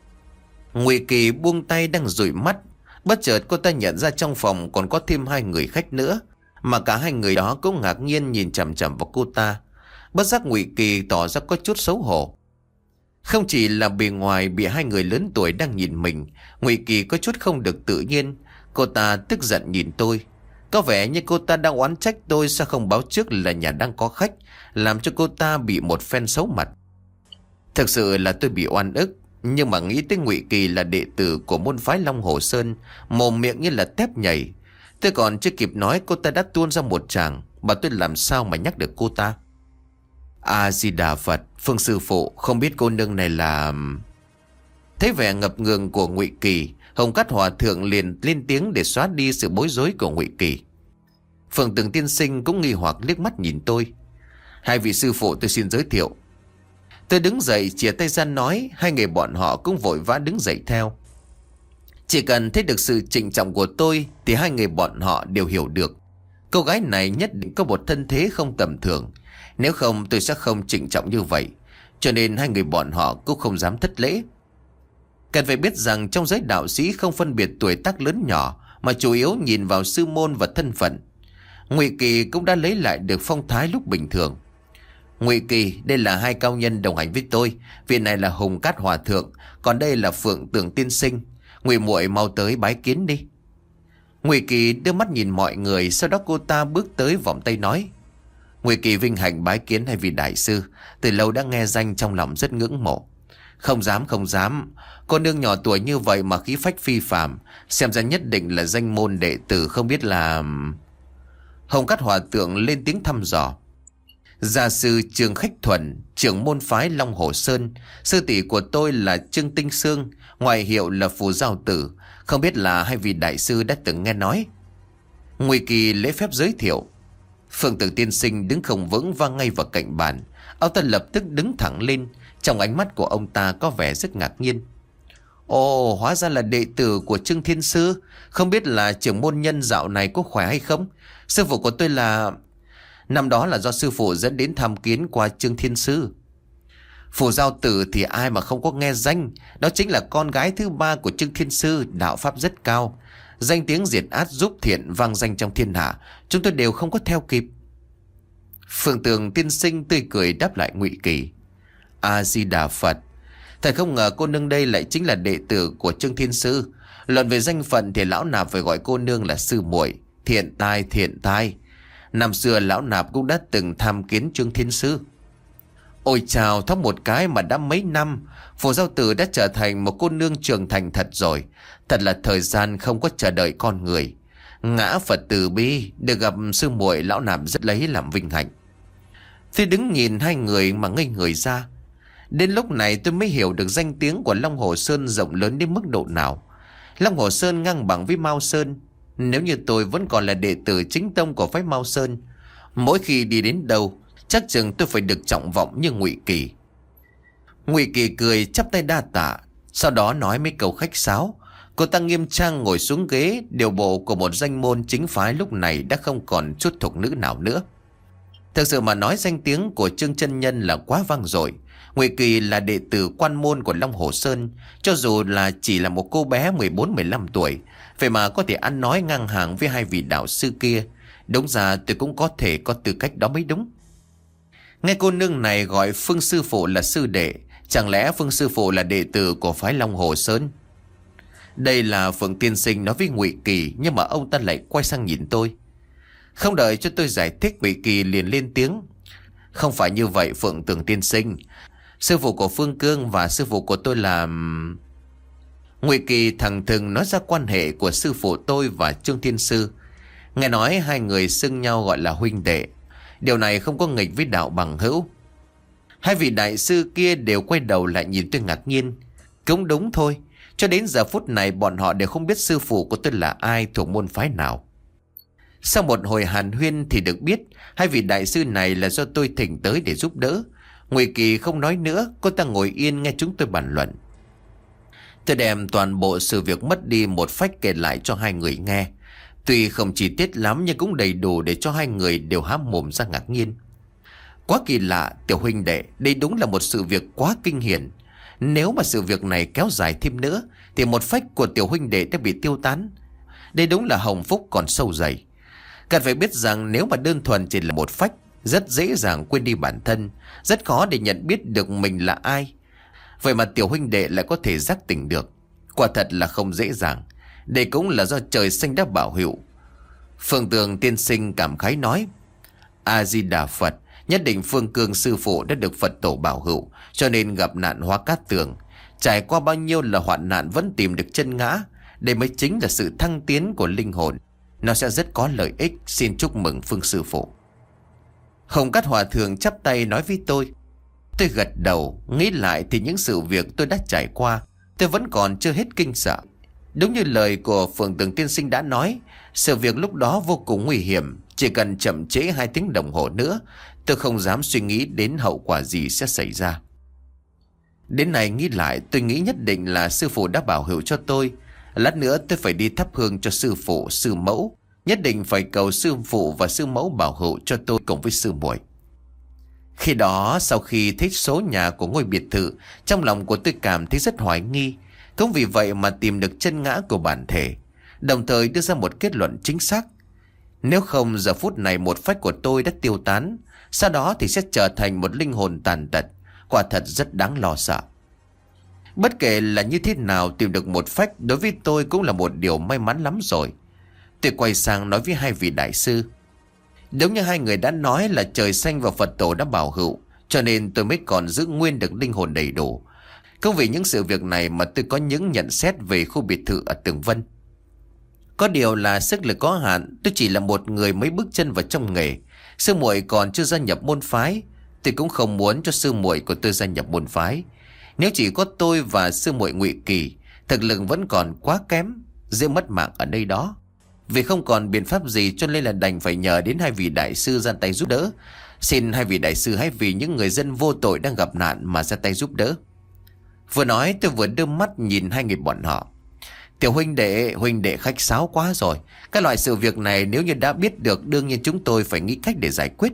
Ngụy Kỳ buông tay đang dụi mắt. Bất chợt cô ta nhận ra trong phòng còn có thêm hai người khách nữa, mà cả hai người đó cũng ngạc nhiên nhìn chằm chằm vào cô ta. Bất giác Ngụy Kỳ tỏ ra có chút xấu hổ. Không chỉ là bề ngoài bị hai người lớn tuổi đang nhìn mình, Ngụy Kỳ có chút không được tự nhiên. Cô ta tức giận nhìn tôi. Có vẻ như cô ta đang oán trách tôi sao không báo trước là nhà đang có khách, làm cho cô ta bị một phen xấu mặt. Thực sự là tôi bị oan ức. Nhưng mà nghĩ tới Ngụy Kỳ là đệ tử của môn phái Long Hồ Sơn, mồm miệng như là tép nhảy. Tôi còn chưa kịp nói cô ta đã tuôn ra một tràng. Bà tôi làm sao mà nhắc được cô ta? A-di-đà Phật, Phương sư phụ, không biết cô nương này là... Thấy vẻ ngập ngừng của Ngụy Kỳ, Hồng Cát Hòa Thượng liền lên tiếng để xóa đi sự bối rối của Ngụy Kỳ. Phượng Tường tiên sinh cũng nghi hoặc liếc mắt nhìn tôi. Hai vị sư phụ, tôi xin giới thiệu. Tôi đứng dậy chìa tay ra nói. Hai người bọn họ cũng vội vã đứng dậy theo. Chỉ cần thấy được sự trịnh trọng của tôi thì hai người bọn họ đều hiểu được cô gái này nhất định có một thân thế không tầm thường. Nếu không tôi sẽ không trịnh trọng như vậy. Cho nên hai người bọn họ cũng không dám thất lễ. Cần phải biết rằng trong giới đạo sĩ không phân biệt tuổi tác lớn nhỏ, mà chủ yếu nhìn vào sư môn và thân phận. Ngụy Kỳ cũng đã lấy lại được phong thái lúc bình thường. Ngụy Kỳ, đây là hai cao nhân đồng hành với tôi. Vị này là Hồng Cát Hòa Thượng, còn đây là Phượng Tường tiên sinh. Ngụy muội mau tới bái kiến đi. Ngụy Kỳ đưa mắt nhìn mọi người, sau đó cô ta bước tới vòng tay nói: Ngụy Kỳ vinh hạnh bái kiến hai vị đại sư, từ lâu đã nghe danh trong lòng rất ngưỡng mộ. Không dám không dám, cô nương nhỏ tuổi như vậy mà khí phách phi phàm, xem ra nhất định là danh môn đệ tử, không biết là... Hồng Cát Hòa Thượng lên tiếng thăm dò: Gia sư Trương Khách Thuần, trưởng môn phái Long Hồ Sơn. Sư tỷ của tôi là Trương Tinh Sương, ngoại hiệu là Phù Giao Tử. Không biết là hai vị đại sư đã từng nghe nói? Ngụy Kỳ lễ phép giới thiệu. Phượng Tường tiên sinh đứng không vững vang ngay vào cạnh bàn. Ông ta lập tức đứng thẳng lên. Trong ánh mắt của ông ta có vẻ rất ngạc nhiên. Ồ, hóa ra là đệ tử của Trương Thiên Sư. Không biết là trưởng môn nhân dạo này có khỏe hay không? Sư phụ của tôi là... Năm đó là do sư phụ dẫn đến tham kiến qua Trương Thiên Sư. Phù Giao Tử thì ai mà không có nghe danh. Đó chính là con gái thứ ba của Trương Thiên Sư, đạo pháp rất cao. Danh tiếng diệt ác giúp thiện vang danh trong thiên hạ, chúng tôi đều không có theo kịp. Phượng Tường tiên sinh tươi cười đáp lại Ngụy Kỳ: A-di-đà Phật. Thật không ngờ cô nương đây lại chính là đệ tử của Trương Thiên Sư. Luận về danh phận thì lão nạp phải gọi cô nương là sư muội. Thiện tai, thiện tai. Năm xưa lão nạp cũng đã từng tham kiến Trương Thiên Sư. Ôi chào, thoát một cái mà đã mấy năm, Phù Giao Tử đã trở thành một cô nương trưởng thành thật rồi. Thật là thời gian không có chờ đợi con người. Ngã Phật từ bi, được gặp sư muội lão nạp rất lấy làm vinh hạnh. Tôi đứng nhìn hai người mà ngây người ra. Đến lúc này tôi mới hiểu được danh tiếng của Long Hồ Sơn rộng lớn đến mức độ nào. Long Hồ Sơn ngang bằng với Mao Sơn. Nếu như tôi vẫn còn là đệ tử chính tông của phái Mao Sơn, mỗi khi đi đến đâu chắc chừng tôi phải được trọng vọng như Ngụy Kỳ. Ngụy Kỳ cười chắp tay đa tạ, sau đó nói mấy câu khách sáo. Cô ta nghiêm trang ngồi xuống ghế. Điều bộ của một danh môn chính phái lúc này đã không còn chút thục nữ nào nữa. Thực sự mà nói, danh tiếng của Trương chân nhân là quá vang dội. Ngụy Kỳ là đệ tử quan môn của Long Hồ Sơn. Cho dù là chỉ là một cô bé mười bốn mười lăm tuổi, vậy mà có thể ăn nói ngang hàng với hai vị đạo sư kia. Đúng ra tôi cũng có thể có tư cách đó mới đúng. Nghe cô nương này gọi Phương sư phụ là sư đệ, chẳng lẽ Phương sư phụ là đệ tử của phái Long Hồ Sơn? Đây là Phượng tiên sinh nói với Ngụy Kỳ, nhưng mà ông ta lại quay sang nhìn tôi. Không đợi cho tôi giải thích, Ngụy Kỳ liền lên tiếng. Không phải như vậy Phượng Tường tiên sinh. Sư phụ của Phương Cương và sư phụ của tôi là... Ngụy Kỳ thẳng thừng nói ra quan hệ của sư phụ tôi và Trương Thiên Sư. Nghe nói hai người xưng nhau gọi là huynh đệ. Điều này không có nghịch với đạo bằng hữu. Hai vị đại sư kia đều quay đầu lại nhìn tôi ngạc nhiên. Cũng đúng thôi, cho đến giờ phút này bọn họ đều không biết sư phụ của tôi là ai, thuộc môn phái nào. Sau một hồi hàn huyên thì được biết hai vị đại sư này là do tôi thỉnh tới để giúp đỡ. Ngụy Kỳ không nói nữa, cô ta ngồi yên nghe chúng tôi bàn luận. Tôi đem toàn bộ sự việc mất đi một phách kể lại cho hai người nghe. Tuy không chi tiết lắm nhưng cũng đầy đủ để cho hai người đều há mồm ra ngạc nhiên. Quá kỳ lạ, tiểu huynh đệ, đây đúng là một sự việc quá kinh hiển. Nếu mà sự việc này kéo dài thêm nữa thì một phách của tiểu huynh đệ đã bị tiêu tán. Đây đúng là hồng phúc còn sâu dày. Cần phải biết rằng nếu mà đơn thuần chỉ là một phách, rất dễ dàng quên đi bản thân, rất khó để nhận biết được mình là ai. Vậy mà tiểu huynh đệ lại có thể giác tỉnh được, quả thật là không dễ dàng. Đây cũng là do trời xanh đã bảo hiệu. Phương Tường tiên sinh cảm khái nói. A-di-đà Phật, nhất định Phương Cương sư phụ đã được Phật tổ bảo hữu, cho nên gặp nạn hóa cát tường. Trải qua bao nhiêu là hoạn nạn vẫn tìm được chân ngã. Đây mới chính là sự thăng tiến của linh hồn. Nó sẽ rất có lợi ích. Xin chúc mừng Phương sư phụ. Hồng Cát Hòa thượng chắp tay nói với tôi. Tôi gật đầu. Nghĩ lại thì những sự việc tôi đã trải qua, tôi vẫn còn chưa hết kinh sợ. Đúng như lời của Phượng Tường tiên sinh đã nói, sự việc lúc đó vô cùng nguy hiểm. Chỉ cần chậm trễ hai tiếng đồng hồ nữa, tôi không dám suy nghĩ đến hậu quả gì sẽ xảy ra. Đến này nghĩ lại, tôi nghĩ nhất định là sư phụ đã bảo hữu cho tôi. Lát nữa tôi phải đi thắp hương cho sư phụ, sư mẫu. Nhất định phải cầu sư phụ và sư mẫu bảo hữu cho tôi cùng với sư muội. Khi đó, sau khi thấy số nhà của ngôi biệt thự, trong lòng của tôi cảm thấy rất hoài nghi. Cũng vì vậy mà tìm được chân ngã của bản thể, đồng thời đưa ra một kết luận chính xác. Nếu không giờ phút này một phách của tôi đã tiêu tán, sau đó thì sẽ trở thành một linh hồn tàn tật. Quả thật rất đáng lo sợ. Bất kể là như thế nào, tìm được một phách đối với tôi cũng là một điều may mắn lắm rồi. Tôi quay sang nói với hai vị đại sư. Đúng như hai người đã nói là trời xanh và Phật tổ đã bảo hữu, cho nên tôi mới còn giữ nguyên được linh hồn đầy đủ. Không vì những sự việc này mà tôi có những nhận xét về khu biệt thự ở Tường Vân. Có điều là sức lực có hạn, tôi chỉ là một người mới bước chân vào trong nghề. Sư muội còn chưa gia nhập môn phái, tôi cũng không muốn cho sư muội của tôi gia nhập môn phái. Nếu chỉ có tôi và sư muội Ngụy Kỳ, thực lực vẫn còn quá kém, dễ mất mạng ở nơi đó. Vì không còn biện pháp gì cho nên là đành phải nhờ đến hai vị đại sư ra tay giúp đỡ. Xin hai vị đại sư hãy vì những người dân vô tội đang gặp nạn mà ra tay giúp đỡ. Vừa nói tôi vừa đưa mắt nhìn hai người bọn họ. Tiểu huynh đệ, huynh đệ khách sáo quá rồi. Các loại sự việc này nếu như đã biết được, đương nhiên chúng tôi phải nghĩ cách để giải quyết.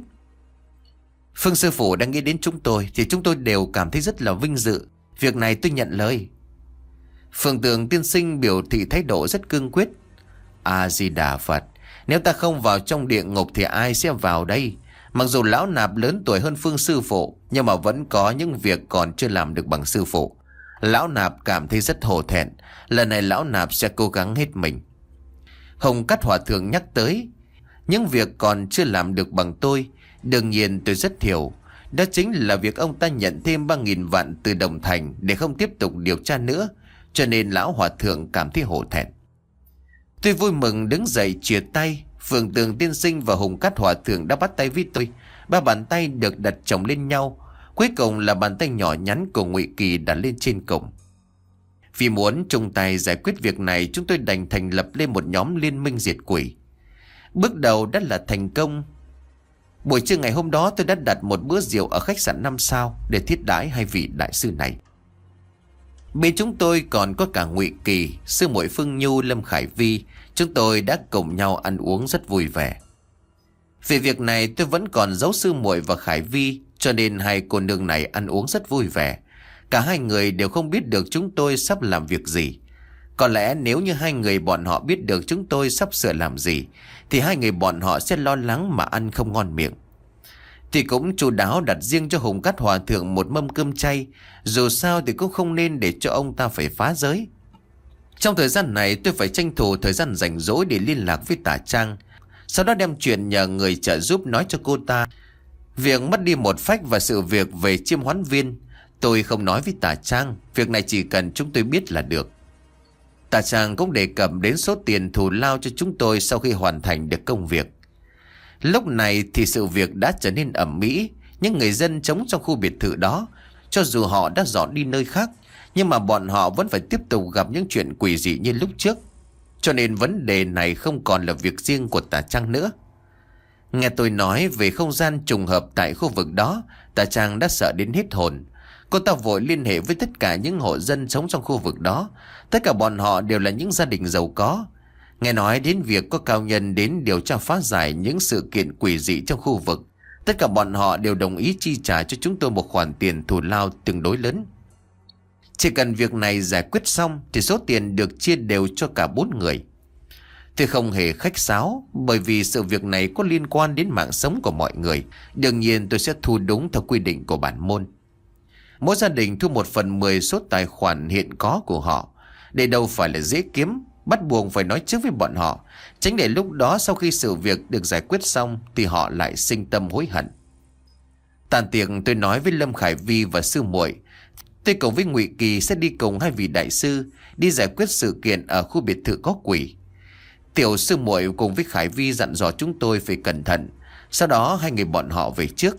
Phương sư phụ đang nghĩ đến chúng tôi thì chúng tôi đều cảm thấy rất là vinh dự. Việc này tôi nhận lời. Phượng Tường tiên sinh biểu thị thái độ rất cương quyết. A-di-đà Phật, nếu ta không vào trong địa ngục thì ai sẽ vào đây? Mặc dù lão nạp lớn tuổi hơn Phương sư phụ, nhưng mà vẫn có những việc còn chưa làm được bằng sư phụ. Lão nạp cảm thấy rất hổ thẹn. Lần này lão nạp sẽ cố gắng hết mình. Hồng Cát Hòa thượng nhắc tới những việc còn chưa làm được bằng tôi. Đương nhiên tôi rất hiểu. Đó chính là việc ông ta nhận thêm ba nghìn vạn từ Đồng Thành để không tiếp tục điều tra nữa. Cho nên lão hòa thượng cảm thấy hổ thẹn. Tôi vui mừng đứng dậy chia tay. Phượng Tường tiên sinh và Hồng Cát Hòa thượng đã bắt tay với tôi. Ba bàn tay được đặt chồng lên nhau. Cuối cùng là bàn tay nhỏ nhắn của Ngụy Kỳ đặt lên trên cùng. Vì muốn chung tay giải quyết việc này, chúng tôi đành thành lập lên một nhóm liên minh diệt quỷ. Bước đầu đã là thành công. Buổi trưa ngày hôm đó tôi đã đặt một bữa rượu ở khách sạn năm sao để thiết đãi hai vị đại sư này. Bên chúng tôi còn có cả Ngụy Kỳ, sư muội Phương Nhu, Lâm Khải Vi. Chúng tôi đã cùng nhau ăn uống rất vui vẻ. Về việc này tôi vẫn còn giấu sư muội và Khải Vi, cho nên hai cô nương này ăn uống rất vui vẻ. Cả hai người đều không biết được chúng tôi sắp làm việc gì. Có lẽ nếu như hai người bọn họ biết được chúng tôi sắp sửa làm gì, thì hai người bọn họ sẽ lo lắng mà ăn không ngon miệng. Thì cũng chu đáo đặt riêng cho Hồng Cát Hòa thượng một mâm cơm chay. Dù sao thì cũng không nên để cho ông ta phải phá giới. Trong thời gian này tôi phải tranh thủ thời gian rảnh rỗi để liên lạc với Tả Trang, sau đó đem chuyện nhờ người trợ giúp nói cho cô ta. Việc mất đi một phách và sự việc về chiêm hoán viên tôi không nói với Tả Trang, việc này chỉ cần chúng tôi biết là được. Tả Trang cũng đề cập đến số tiền thù lao cho chúng tôi sau khi hoàn thành được công việc. Lúc này thì sự việc đã trở nên ầm ĩ. Những người dân sống trong khu biệt thự đó, cho dù họ đã dọn đi nơi khác, nhưng mà bọn họ vẫn phải tiếp tục gặp những chuyện quỷ dị như lúc trước. Cho nên vấn đề này không còn là việc riêng của Tả Trang nữa. Nghe tôi nói về không gian trùng hợp tại khu vực đó, Tả Trang đã sợ đến hết hồn. Cô ta vội liên hệ với tất cả những hộ dân sống trong khu vực đó. Tất cả bọn họ đều là những gia đình giàu có. Nghe nói đến việc có cao nhân đến điều tra phá giải những sự kiện quỷ dị trong khu vực. Tất cả bọn họ đều đồng ý chi trả cho chúng tôi một khoản tiền thù lao tương đối lớn. Chỉ cần việc này giải quyết xong thì số tiền được chia đều cho cả bốn người. Tôi không hề khách sáo, bởi vì sự việc này có liên quan đến mạng sống của mọi người. Đương nhiên tôi sẽ thu đúng theo quy định của bản môn. Mỗi gia đình thu một phần mười số tài khoản hiện có của họ. Đây đâu phải là dễ kiếm, bắt buộc phải nói trước với bọn họ, tránh để lúc đó sau khi sự việc được giải quyết xong thì họ lại sinh tâm hối hận. Tàn tiệc tôi nói với Lâm Khải Vi và sư muội, tôi cùng với Ngụy Kỳ sẽ đi cùng hai vị đại sư đi giải quyết sự kiện ở khu biệt thự có quỷ. Tiểu sư muội cùng với Khải Vi dặn dò chúng tôi phải cẩn thận. Sau đó hai người bọn họ về trước.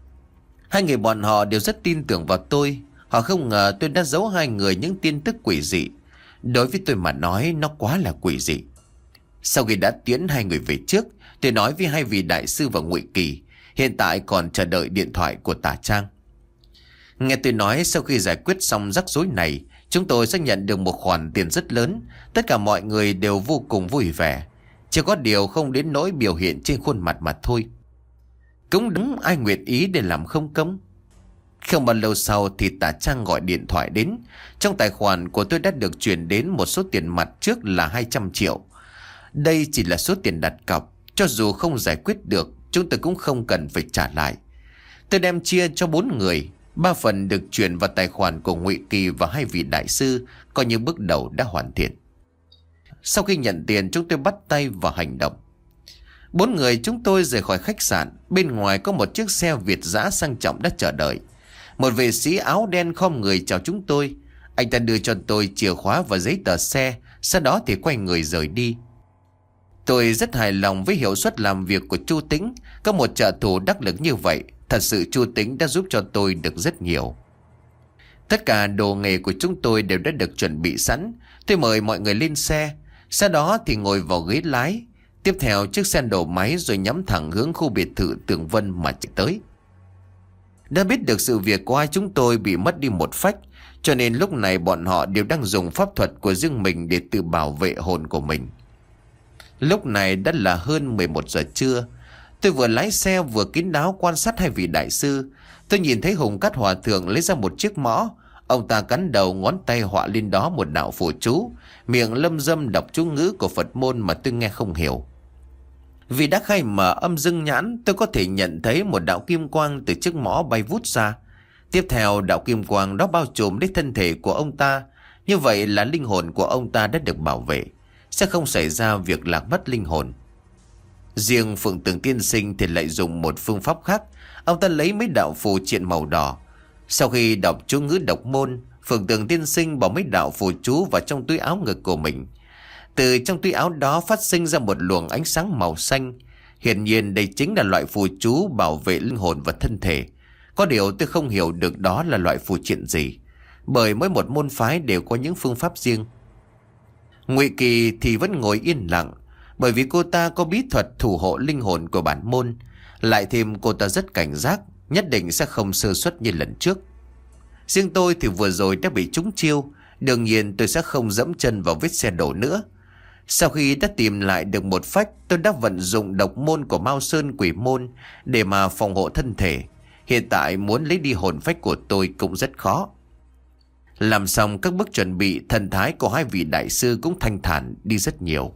Hai người bọn họ đều rất tin tưởng vào tôi. Họ không ngờ tôi đã giấu hai người những tin tức quỷ dị. Đối với tôi mà nói nó quá là quỷ dị. Sau khi đã tiễn hai người về trước, tôi nói với hai vị đại sư và Ngụy Kỳ, hiện tại còn chờ đợi điện thoại của Tả Trang. Nghe tôi nói sau khi giải quyết xong rắc rối này, chúng tôi sẽ nhận được một khoản tiền rất lớn. Tất cả mọi người đều vô cùng vui vẻ. Chỉ có điều không đến nỗi biểu hiện trên khuôn mặt mà thôi. Cũng đúng, ai nguyện ý để làm không công. Không bao lâu sau thì Tả Trang gọi điện thoại đến. Trong tài khoản của tôi đã được chuyển đến một số tiền mặt trước là hai trăm triệu. Đây chỉ là số tiền đặt cọc. Cho dù không giải quyết được, chúng tôi cũng không cần phải trả lại. Tôi đem chia cho bốn người. Ba phần được chuyển vào tài khoản của Ngụy Kỳ và hai vị đại sư, coi như bước đầu đã hoàn thiện. Sau khi nhận tiền, chúng tôi bắt tay vào hành động. Bốn người chúng tôi rời khỏi khách sạn. Bên ngoài có một chiếc xe Việt dã sang trọng đã chờ đợi. Một vệ sĩ áo đen khom người chào chúng tôi. Anh ta đưa cho tôi chìa khóa và giấy tờ xe, sau đó thì quay người rời đi. Tôi rất hài lòng với hiệu suất làm việc của Chu Tĩnh. Có một trợ thủ đắc lực như vậy, thật sự Chu Tĩnh đã giúp cho tôi được rất nhiều. Tất cả đồ nghề của chúng tôi đều đã được chuẩn bị sẵn. Tôi mời mọi người lên xe. Sau đó thì ngồi vào ghế lái. Tiếp theo chiếc xe nổ máy rồi nhắm thẳng hướng khu biệt thự Tường Vân mà chạy tới. Đã biết được sự việc của hai chúng tôi bị mất đi một phách, cho nên lúc này bọn họ đều đang dùng pháp thuật của riêng mình để tự bảo vệ hồn của mình. Lúc này đã là hơn mười một giờ trưa. Tôi vừa lái xe vừa kín đáo quan sát hai vị đại sư. Tôi nhìn thấy Hùng Cát Hòa Thượng lấy ra một chiếc mõ. Ông ta cắn đầu, ngón tay họa lên đó một đạo phù chú, miệng lâm dâm đọc chú ngữ của Phật môn mà tôi nghe không hiểu. Vì đã khai mở âm dương nhãn, tôi có thể nhận thấy một đạo kim quang từ chiếc mõ bay vút ra. Tiếp theo đạo kim quang đó bao trùm lấy thân thể của ông ta. Như vậy là linh hồn của ông ta đã được bảo vệ, sẽ không xảy ra việc lạc mất linh hồn. Riêng Phượng Tường Tiên Sinh thì lại dùng một phương pháp khác. Ông ta lấy mấy đạo phù triện màu đỏ. Sau khi đọc chú ngữ độc môn, Phượng Tường Tiên Sinh bỏ mấy đạo phù chú vào trong túi áo ngực của mình. Từ trong túi áo đó phát sinh ra một luồng ánh sáng màu xanh. Hiển nhiên đây chính là loại phù chú bảo vệ linh hồn và thân thể. Có điều tôi không hiểu được đó là loại phù triện gì, bởi mỗi một môn phái đều có những phương pháp riêng. Ngụy Kỳ thì vẫn ngồi yên lặng, bởi vì cô ta có bí thuật thủ hộ linh hồn của bản môn. Lại thêm cô ta rất cảnh giác, nhất định sẽ không sơ suất như lần trước. Riêng tôi thì vừa rồi đã bị trúng chiêu, đương nhiên tôi sẽ không dẫm chân vào vết xe đổ nữa. Sau khi đã tìm lại được một phách, tôi đã vận dụng độc môn của Mao Sơn Quỷ Môn để mà phòng hộ thân thể. Hiện tại muốn lấy đi hồn phách của tôi cũng rất khó. Làm xong các bước chuẩn bị, thần thái của hai vị đại sư cũng thanh thản đi rất nhiều.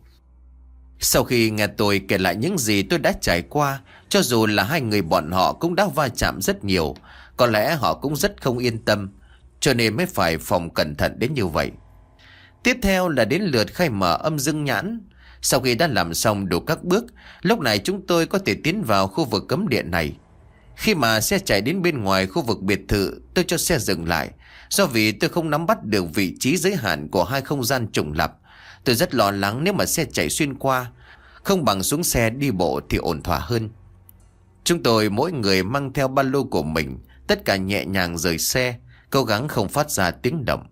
Sau khi nghe tôi kể lại những gì tôi đã trải qua, cho dù là hai người bọn họ cũng đã va chạm rất nhiều, có lẽ họ cũng rất không yên tâm, cho nên mới phải phòng cẩn thận đến như vậy. Tiếp theo là đến lượt khai mở âm dương nhãn. Sau khi đã làm xong đủ các bước, lúc này chúng tôi có thể tiến vào khu vực cấm địa này. Khi mà xe chạy đến bên ngoài khu vực biệt thự, tôi cho xe dừng lại. Do vì tôi không nắm bắt được vị trí giới hạn của hai không gian trùng lặp. Tôi rất lo lắng nếu mà xe chạy xuyên qua, không bằng xuống xe đi bộ thì ổn thỏa hơn. Chúng tôi mỗi người mang theo ba lô của mình, tất cả nhẹ nhàng rời xe, cố gắng không phát ra tiếng động.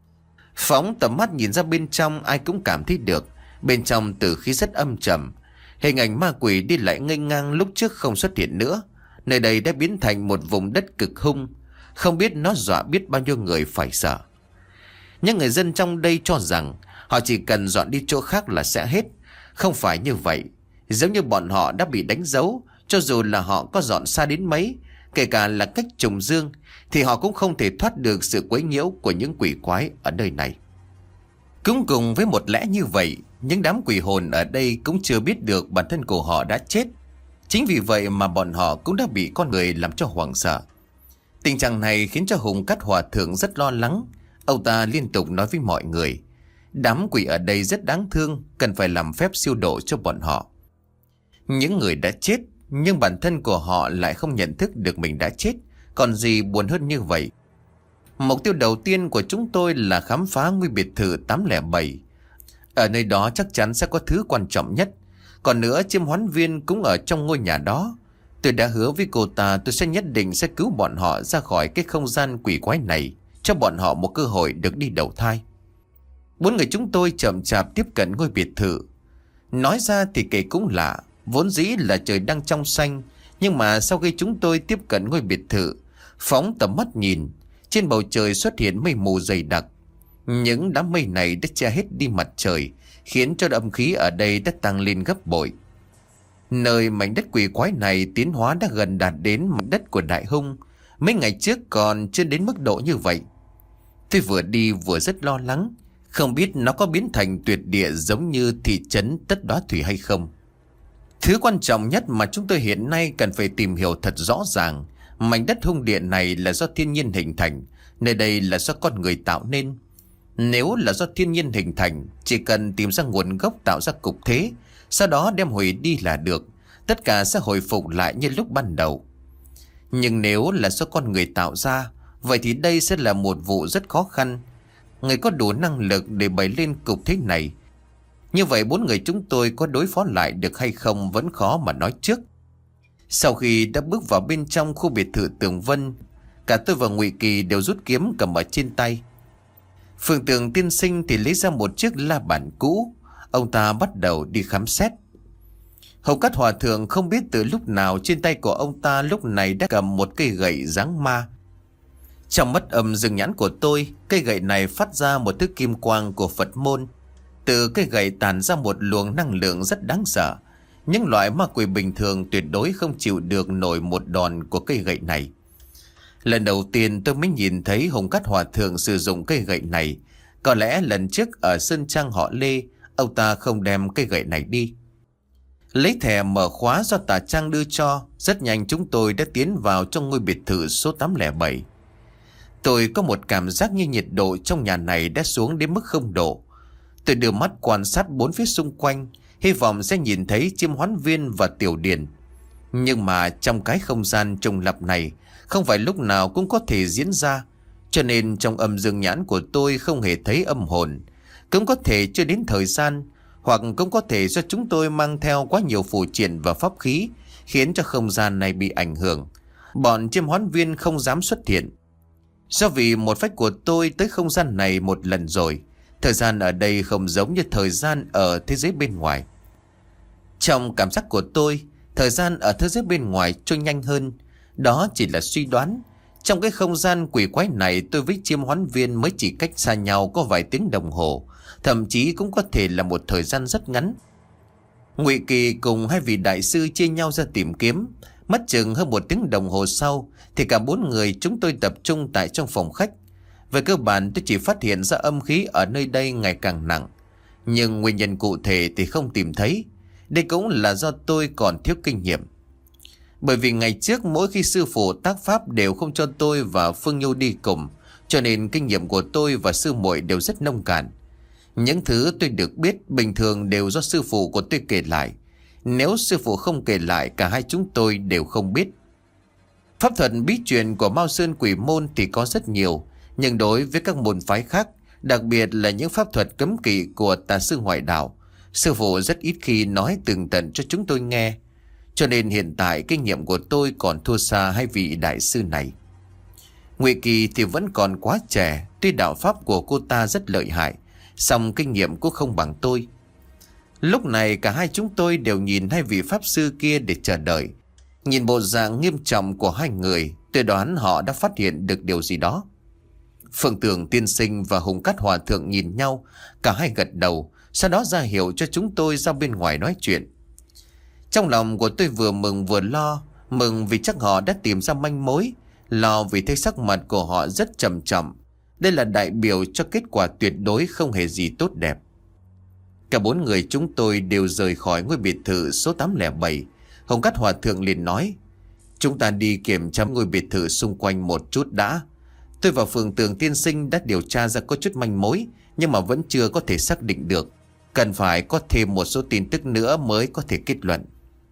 Phóng tầm mắt nhìn ra bên trong, ai cũng cảm thấy được bên trong tử khí rất âm trầm. Hình ảnh ma quỷ đi lại nghênh ngang lúc trước không xuất hiện nữa. Nơi đây đã biến thành một vùng đất cực hung, không biết nó dọa biết bao nhiêu người phải sợ. Nhưng người dân trong đây cho rằng họ chỉ cần dọn đi chỗ khác là sẽ hết. Không phải như vậy. Giống như bọn họ đã bị đánh dấu, cho dù là họ có dọn xa đến mấy, kể cả là cách trùng dương, thì họ cũng không thể thoát được sự quấy nhiễu của những quỷ quái ở nơi này. Cũng cùng với một lẽ như vậy, những đám quỷ hồn ở đây cũng chưa biết được bản thân của họ đã chết. Chính vì vậy mà bọn họ cũng đã bị con người làm cho hoảng sợ. Tình trạng này khiến cho Hùng Cát Hòa Thượng rất lo lắng. Ông ta liên tục nói với mọi người, đám quỷ ở đây rất đáng thương, cần phải làm phép siêu độ cho bọn họ. Những người đã chết, nhưng bản thân của họ lại không nhận thức được mình đã chết. Còn gì buồn hơn như vậy. Mục tiêu đầu tiên của chúng tôi là khám phá ngôi biệt thự tám không bảy. Ở nơi đó chắc chắn sẽ có thứ quan trọng nhất. Còn nữa, chiêm hoán viên cũng ở trong ngôi nhà đó. Tôi đã hứa với cô ta tôi sẽ nhất định sẽ cứu bọn họ ra khỏi cái không gian quỷ quái này, cho bọn họ một cơ hội được đi đầu thai. Bốn người chúng tôi chậm chạp tiếp cận ngôi biệt thự. Nói ra thì kể cũng lạ, vốn dĩ là trời đang trong xanh, nhưng mà sau khi chúng tôi tiếp cận ngôi biệt thự, phóng tầm mắt nhìn, trên bầu trời xuất hiện mây mù dày đặc. Những đám mây này đã che hết đi mặt trời, khiến cho âm khí ở đây đã tăng lên gấp bội. Nơi mảnh đất quỷ quái này tiến hóa đã gần đạt đến mảnh đất của Đại Hung. Mấy ngày trước còn chưa đến mức độ như vậy. Tôi vừa đi vừa rất lo lắng, không biết nó có biến thành tuyệt địa giống như thị trấn Tất Đóa Thủy hay không. Thứ quan trọng nhất mà chúng tôi hiện nay cần phải tìm hiểu thật rõ ràng, mảnh đất hung địa này là do thiên nhiên hình thành, nơi đây là do con người tạo nên. Nếu là do thiên nhiên hình thành, chỉ cần tìm ra nguồn gốc tạo ra cục thế, sau đó đem hủy đi là được, tất cả sẽ hồi phục lại như lúc ban đầu. Nhưng nếu là do con người tạo ra, vậy thì đây sẽ là một vụ rất khó khăn. Người có đủ năng lực để bày lên cục thế này. Như vậy bốn người chúng tôi có đối phó lại được hay không vẫn khó mà nói trước. Sau khi đã bước vào bên trong khu biệt thự Tường Vân, cả tôi và Ngụy Kỳ đều rút kiếm cầm ở trên tay. Phượng Tường tiên sinh thì lấy ra một chiếc la bàn cũ. Ông ta bắt đầu đi khám xét. Hồng Cát Hòa Thượng không biết từ lúc nào trên tay của ông ta lúc này đã cầm một cây gậy dáng ma. Trong mắt âm dương nhãn của tôi, cây gậy này phát ra một thứ kim quang của Phật môn. Từ cây gậy tản ra một luồng năng lượng rất đáng sợ. Những loại ma quỷ bình thường tuyệt đối không chịu được nổi một đòn của cây gậy này. Lần đầu tiên tôi mới nhìn thấy Hồng Cát Hòa Thượng sử dụng cây gậy này. Có lẽ lần trước ở Sơn Trang họ Lê, ông ta không đem cây gậy này đi. Lấy thẻ mở khóa do Tà Trang đưa cho, rất nhanh chúng tôi đã tiến vào trong ngôi biệt thự số tám không bảy. Tôi có một cảm giác như nhiệt độ trong nhà này đã xuống đến mức không độ. Tôi đưa mắt quan sát bốn phía xung quanh, hy vọng sẽ nhìn thấy chiêm hoán viên và tiểu điển. Nhưng mà trong cái không gian trùng lặp này, không phải lúc nào cũng có thể diễn ra. Cho nên trong âm dương nhãn của tôi không hề thấy âm hồn. Cũng có thể chưa đến thời gian, hoặc cũng có thể do chúng tôi mang theo quá nhiều phù triện và pháp khí, khiến cho không gian này bị ảnh hưởng. Bọn chiêm hoán viên không dám xuất hiện. Do vì một phách của tôi tới không gian này một lần rồi, thời gian ở đây không giống như thời gian ở thế giới bên ngoài. Trong cảm giác của tôi, thời gian ở thế giới bên ngoài trôi nhanh hơn. Đó chỉ là suy đoán. Trong cái không gian quỷ quái này, tôi với chiêm hoán viên mới chỉ cách xa nhau có vài tiếng đồng hồ, thậm chí cũng có thể là một thời gian rất ngắn. Ngụy Kỳ cùng hai vị đại sư chia nhau ra tìm kiếm. Mất chừng hơn một tiếng đồng hồ sau thì cả bốn người chúng tôi tập trung tại trong phòng khách. Về cơ bản tôi chỉ phát hiện ra âm khí ở nơi đây ngày càng nặng, nhưng nguyên nhân cụ thể thì không tìm thấy. Đây cũng là do tôi còn thiếu kinh nghiệm. Bởi vì ngày trước mỗi khi sư phụ tác pháp đều không cho tôi và Phương Nhu đi cùng, cho nên kinh nghiệm của tôi và sư muội đều rất nông cạn. Những thứ tôi được biết bình thường đều do sư phụ của tôi kể lại. Nếu sư phụ không kể lại, cả hai chúng tôi đều không biết. Pháp thuật bí truyền của Mao Sơn Quỷ Môn thì có rất nhiều, nhưng đối với các môn phái khác, đặc biệt là những pháp thuật cấm kỵ của tà sư ngoại đạo, sư phụ rất ít khi nói tường tận cho chúng tôi nghe. Cho nên hiện tại kinh nghiệm của tôi còn thua xa hai vị đại sư này. Ngụy Kỳ thì vẫn còn quá trẻ, tuy đạo pháp của cô ta rất lợi hại, song kinh nghiệm cũng không bằng tôi. Lúc này cả hai chúng tôi đều nhìn hai vị pháp sư kia để chờ đợi. Nhìn bộ dạng nghiêm trọng của hai người, tôi đoán họ đã phát hiện được điều gì đó. Phượng Tường Tiên Sinh và Hùng Cát Hòa Thượng nhìn nhau, cả hai gật đầu, sau đó ra hiệu cho chúng tôi ra bên ngoài nói chuyện. Trong lòng của tôi vừa mừng vừa lo, mừng vì chắc họ đã tìm ra manh mối, lo vì thấy sắc mặt của họ rất trầm trọng. Đây là đại biểu cho kết quả tuyệt đối không hề gì tốt đẹp. Cả bốn người chúng tôi đều rời khỏi ngôi biệt thự số tám không bảy. Hồng Cát Hòa Thượng liền nói: chúng ta đi kiểm tra ngôi biệt thự xung quanh một chút đã. Tôi và Phượng Tường Tiên Sinh đã điều tra ra có chút manh mối, nhưng mà vẫn chưa có thể xác định được. Cần phải có thêm một số tin tức nữa mới có thể kết luận.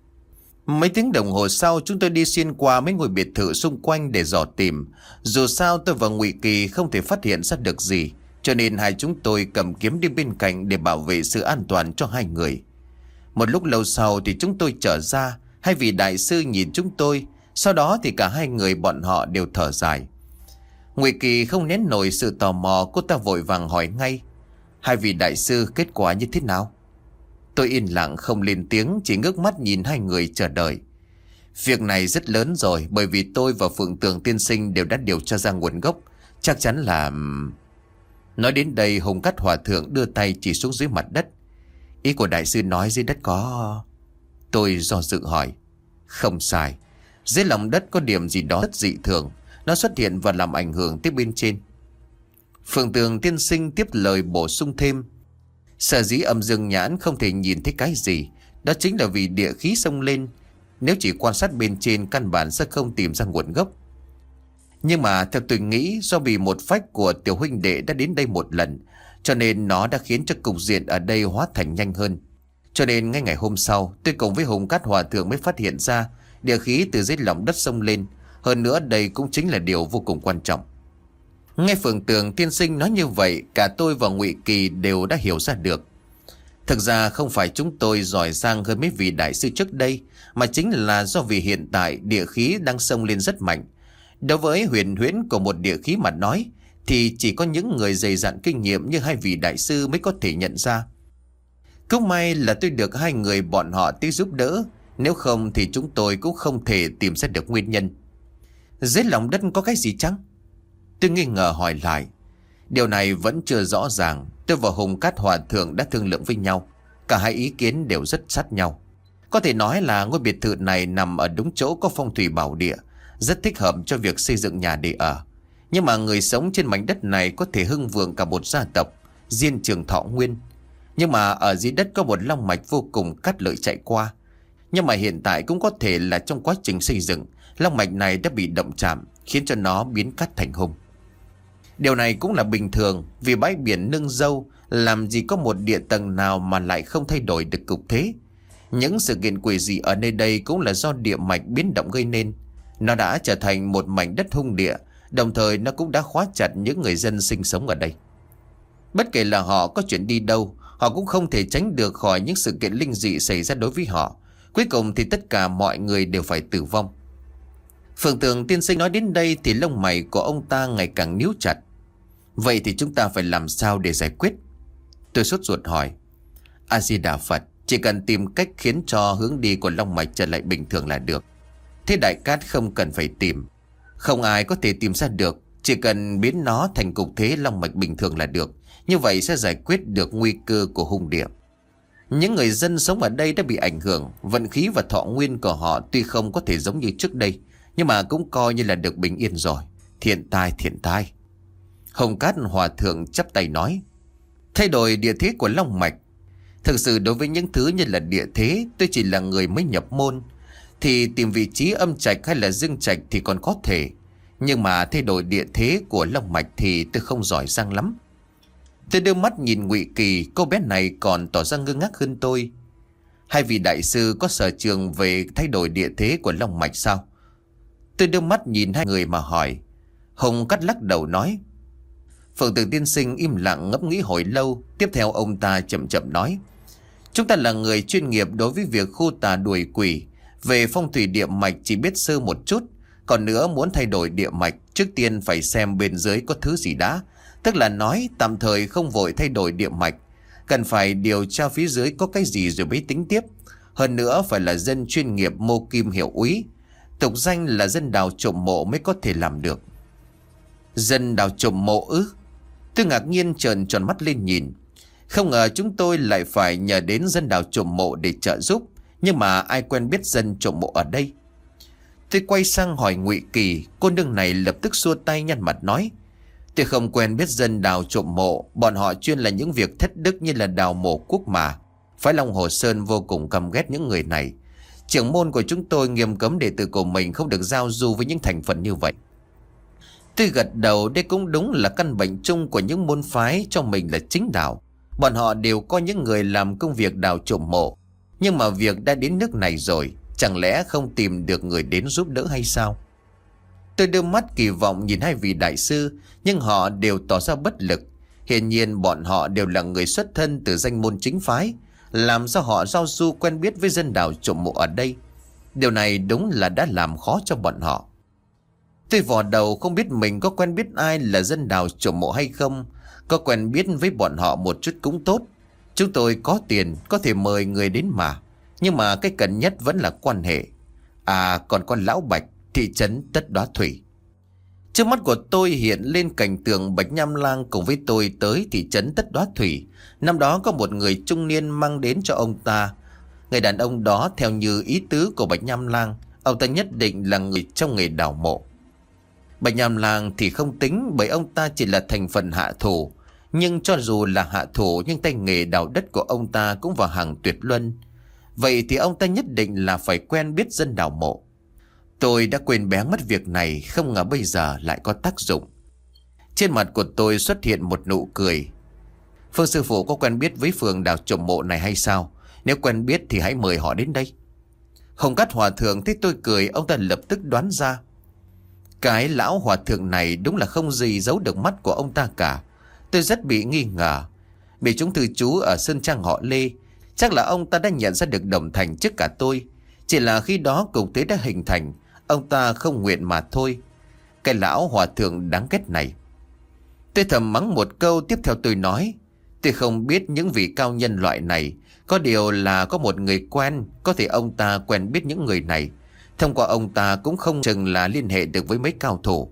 Mấy tiếng đồng hồ sau, chúng tôi đi xuyên qua mấy ngôi biệt thự xung quanh để dò tìm. Dù sao tôi và Ngụy Kỳ không thể phát hiện ra được gì, cho nên hai chúng tôi cầm kiếm đi bên cạnh để bảo vệ sự an toàn cho hai người. Một lúc lâu sau thì chúng tôi trở ra. Hai vị đại sư nhìn chúng tôi, sau đó thì cả hai người bọn họ đều thở dài. Ngụy Kỳ không nén nổi sự tò mò, cô ta vội vàng hỏi ngay: hai vị đại sư, kết quả như thế nào? Tôi yên lặng không lên tiếng, chỉ ngước mắt nhìn hai người chờ đợi. Việc này rất lớn rồi, bởi vì tôi và Phượng Tường Tiên Sinh đều đã điều tra ra nguồn gốc. Chắc chắn là... Nói đến đây, Hùng Cát Hòa Thượng đưa tay chỉ xuống dưới mặt đất. Ý của đại sư nói dưới đất có... Tôi do dự hỏi. Không sai, dưới lòng đất có điểm gì đó rất dị thường. Nó xuất hiện và làm ảnh hưởng tới bên trên. Phượng Tường Tiên Sinh tiếp lời bổ sung thêm: sở dĩ âm dương nhãn không thể nhìn thấy cái gì, đó chính là vì địa khí xông lên. Nếu chỉ quan sát bên trên, căn bản sẽ không tìm ra nguồn gốc. Nhưng mà theo tôi nghĩ, do vì một phách của tiểu huynh đệ đã đến đây một lần, cho nên nó đã khiến cho cục diện ở đây hóa thành nhanh hơn. Cho nên ngay ngày hôm sau, tôi cùng với Hùng Cát Hòa Thượng mới phát hiện ra địa khí từ dưới lòng đất xông lên. Hơn nữa đây cũng chính là điều vô cùng quan trọng. Nghe Phượng Tường Tiên Sinh nói như vậy, cả tôi và Ngụy Kỳ đều đã hiểu ra được. Thực ra không phải chúng tôi giỏi giang hơn mấy vị đại sư trước đây, mà chính là do vì hiện tại địa khí đang xông lên rất mạnh. Đối với huyền huyễn của một địa khí mà nói, thì chỉ có những người dày dặn kinh nghiệm như hai vị đại sư mới có thể nhận ra. Cũng may là tôi được hai người bọn họ tới giúp đỡ, nếu không thì chúng tôi cũng không thể tìm ra được nguyên nhân. Dưới lòng đất có cái gì chăng? Tôi nghi ngờ hỏi lại. Điều này vẫn chưa rõ ràng. Tôi và Hùng Cát Hòa Thượng đã thương lượng với nhau. Cả hai ý kiến đều rất sát nhau. Có thể nói là ngôi biệt thự này nằm ở đúng chỗ có phong thủy bảo địa, rất thích hợp cho việc xây dựng nhà để ở. Nhưng mà người sống trên mảnh đất này có thể hưng vượng cả một gia tộc, Diên Trường Thọ Nguyên. Nhưng mà ở dưới đất có một long mạch vô cùng cát lợi chạy qua. Nhưng mà hiện tại cũng có thể là trong quá trình xây dựng, long mạch này đã bị động chạm, khiến cho nó biến cát thành hung. Điều này cũng là bình thường, vì bãi biển Nương Dâu làm gì có một địa tầng nào mà lại không thay đổi được cục thế. Những sự kiện quỷ dị ở nơi đây cũng là do địa mạch biến động gây nên. Nó đã trở thành một mảnh đất hung địa, đồng thời nó cũng đã khóa chặt những người dân sinh sống ở đây. Bất kể là họ có chuyện đi đâu, họ cũng không thể tránh được khỏi những sự kiện linh dị xảy ra đối với họ. Cuối cùng thì tất cả mọi người đều phải tử vong. Phượng Tường Tiên Sinh nói đến đây thì lông mày của ông ta ngày càng níu chặt. Vậy thì chúng ta phải làm sao để giải quyết? Tôi sốt ruột hỏi. A Di Đà Phật, chỉ cần tìm cách khiến cho hướng đi của long mạch trở lại bình thường là được. Thế Đại Cát không cần phải tìm, không ai có thể tìm ra được. Chỉ cần biến nó thành cục thế long mạch bình thường là được. Như vậy sẽ giải quyết được nguy cơ của hung địa. Những người dân sống ở đây đã bị ảnh hưởng. Vận khí và thọ nguyên của họ tuy không có thể giống như trước đây, nhưng mà cũng coi như là được bình yên rồi. Thiện tai, thiện tai. Hồng Cát Hòa Thượng chắp tay nói. Thay đổi địa thế của long mạch, thực sự đối với những thứ như là địa thế, tôi chỉ là người mới nhập môn, thì tìm vị trí âm trạch hay là dương trạch thì còn có thể. Nhưng mà thay đổi địa thế của long mạch thì tôi không giỏi giang lắm. Tôi đưa mắt nhìn Ngụy Kỳ, cô bé này còn tỏ ra ngơ ngác hơn tôi. Hai vị đại sư có sở trường về thay đổi địa thế của long mạch sao? Tôi đưa mắt nhìn hai người mà hỏi. Hùng cắt lắc đầu nói. Phượng Tử tiên sinh im lặng ngẫm nghĩ hồi lâu. Tiếp theo ông ta chậm chậm nói. Chúng ta là người chuyên nghiệp đối với việc khu tà đuổi quỷ. Về phong thủy địa mạch chỉ biết sơ một chút. Còn nữa, muốn thay đổi địa mạch, trước tiên phải xem bên dưới có thứ gì đã. Tức là nói tạm thời không vội thay đổi địa mạch, cần phải điều tra phía dưới có cái gì rồi mới tính tiếp. Hơn nữa phải là dân chuyên nghiệp mô kim hiểu úy, tục danh là dân đào trộm mộ mới có thể làm được. Dân đào trộm mộ ư? Tôi ngạc nhiên trợn tròn mắt lên nhìn. Không ngờ chúng tôi lại phải nhờ đến dân đào trộm mộ để trợ giúp. Nhưng mà ai quen biết dân trộm mộ ở đây? Tôi quay sang hỏi Ngụy Kỳ. Cô nương này lập tức xua tay nhăn mặt nói. Tôi không quen biết dân đào trộm mộ. Bọn họ chuyên là những việc thất đức như là đào mộ quốc mà. Phái Long Hồ Sơn vô cùng căm ghét những người này. Trưởng môn của chúng tôi nghiêm cấm đệ tử của mình không được giao du với những thành phần như vậy. Tôi gật đầu. Đây cũng đúng là căn bệnh chung của những môn phái cho mình là chính đạo. Bọn họ đều có những người làm công việc đào trộm mộ. Nhưng mà việc đã đến nước này rồi, chẳng lẽ không tìm được người đến giúp đỡ hay sao? Tôi đưa mắt kỳ vọng nhìn hai vị đại sư, nhưng họ đều tỏ ra bất lực. Hiển nhiên bọn họ đều là người xuất thân từ danh môn chính phái. Làm sao họ giao du quen biết với dân đào trộm mộ ở đây? Điều này đúng là đã làm khó cho bọn họ. Tôi vò đầu không biết mình có quen biết ai là dân đào trộm mộ hay không. Có quen biết với bọn họ một chút cũng tốt. Chúng tôi có tiền, có thể mời người đến mà. Nhưng mà cái cần nhất vẫn là quan hệ. À, còn con lão Bạch, thị trấn Tất Đóa Thủy. Trước mắt của tôi hiện lên cảnh tượng Bạch Nham Lang cùng với tôi tới thị trấn Tất Đóa Thủy. Năm đó có một người trung niên mang đến cho ông ta. Người đàn ông đó theo như ý tứ của Bạch Nham Lang, ông ta nhất định là người trong nghề đào mộ. Bạch Nham Lang thì không tính, bởi ông ta chỉ là thành phần hạ thủ. Nhưng cho dù là hạ thủ, nhưng tay nghề đào đất của ông ta cũng vào hàng tuyệt luân. Vậy thì ông ta nhất định là phải quen biết dân đào mộ. Tôi đã quên bé mất việc này, không ngờ bây giờ lại có tác dụng. Trên mặt của tôi xuất hiện một nụ cười. Phương sư phụ có quen biết với phường đào trộm mộ này hay sao? Nếu quen biết thì hãy mời họ đến đây. Hồng Cát hòa thượng thấy tôi cười, ông ta lập tức đoán ra. Cái lão hòa thượng này đúng là không gì giấu được mắt của ông ta cả. Tôi rất bị nghi ngờ. Bị chúng thư chú ở Sơn Trang họ Lê, chắc là ông ta đã nhận ra được Đồng Thành trước cả tôi. Chỉ là khi đó cục thế đã hình thành, ông ta không nguyện mà thôi. Cái lão hòa thượng đáng ghét này. Tôi thầm mắng một câu, tiếp theo tôi nói. Tôi không biết những vị cao nhân loại này. Có điều là có một người quen. Có thể ông ta quen biết những người này. Thông qua ông ta cũng không chừng là liên hệ được với mấy cao thủ.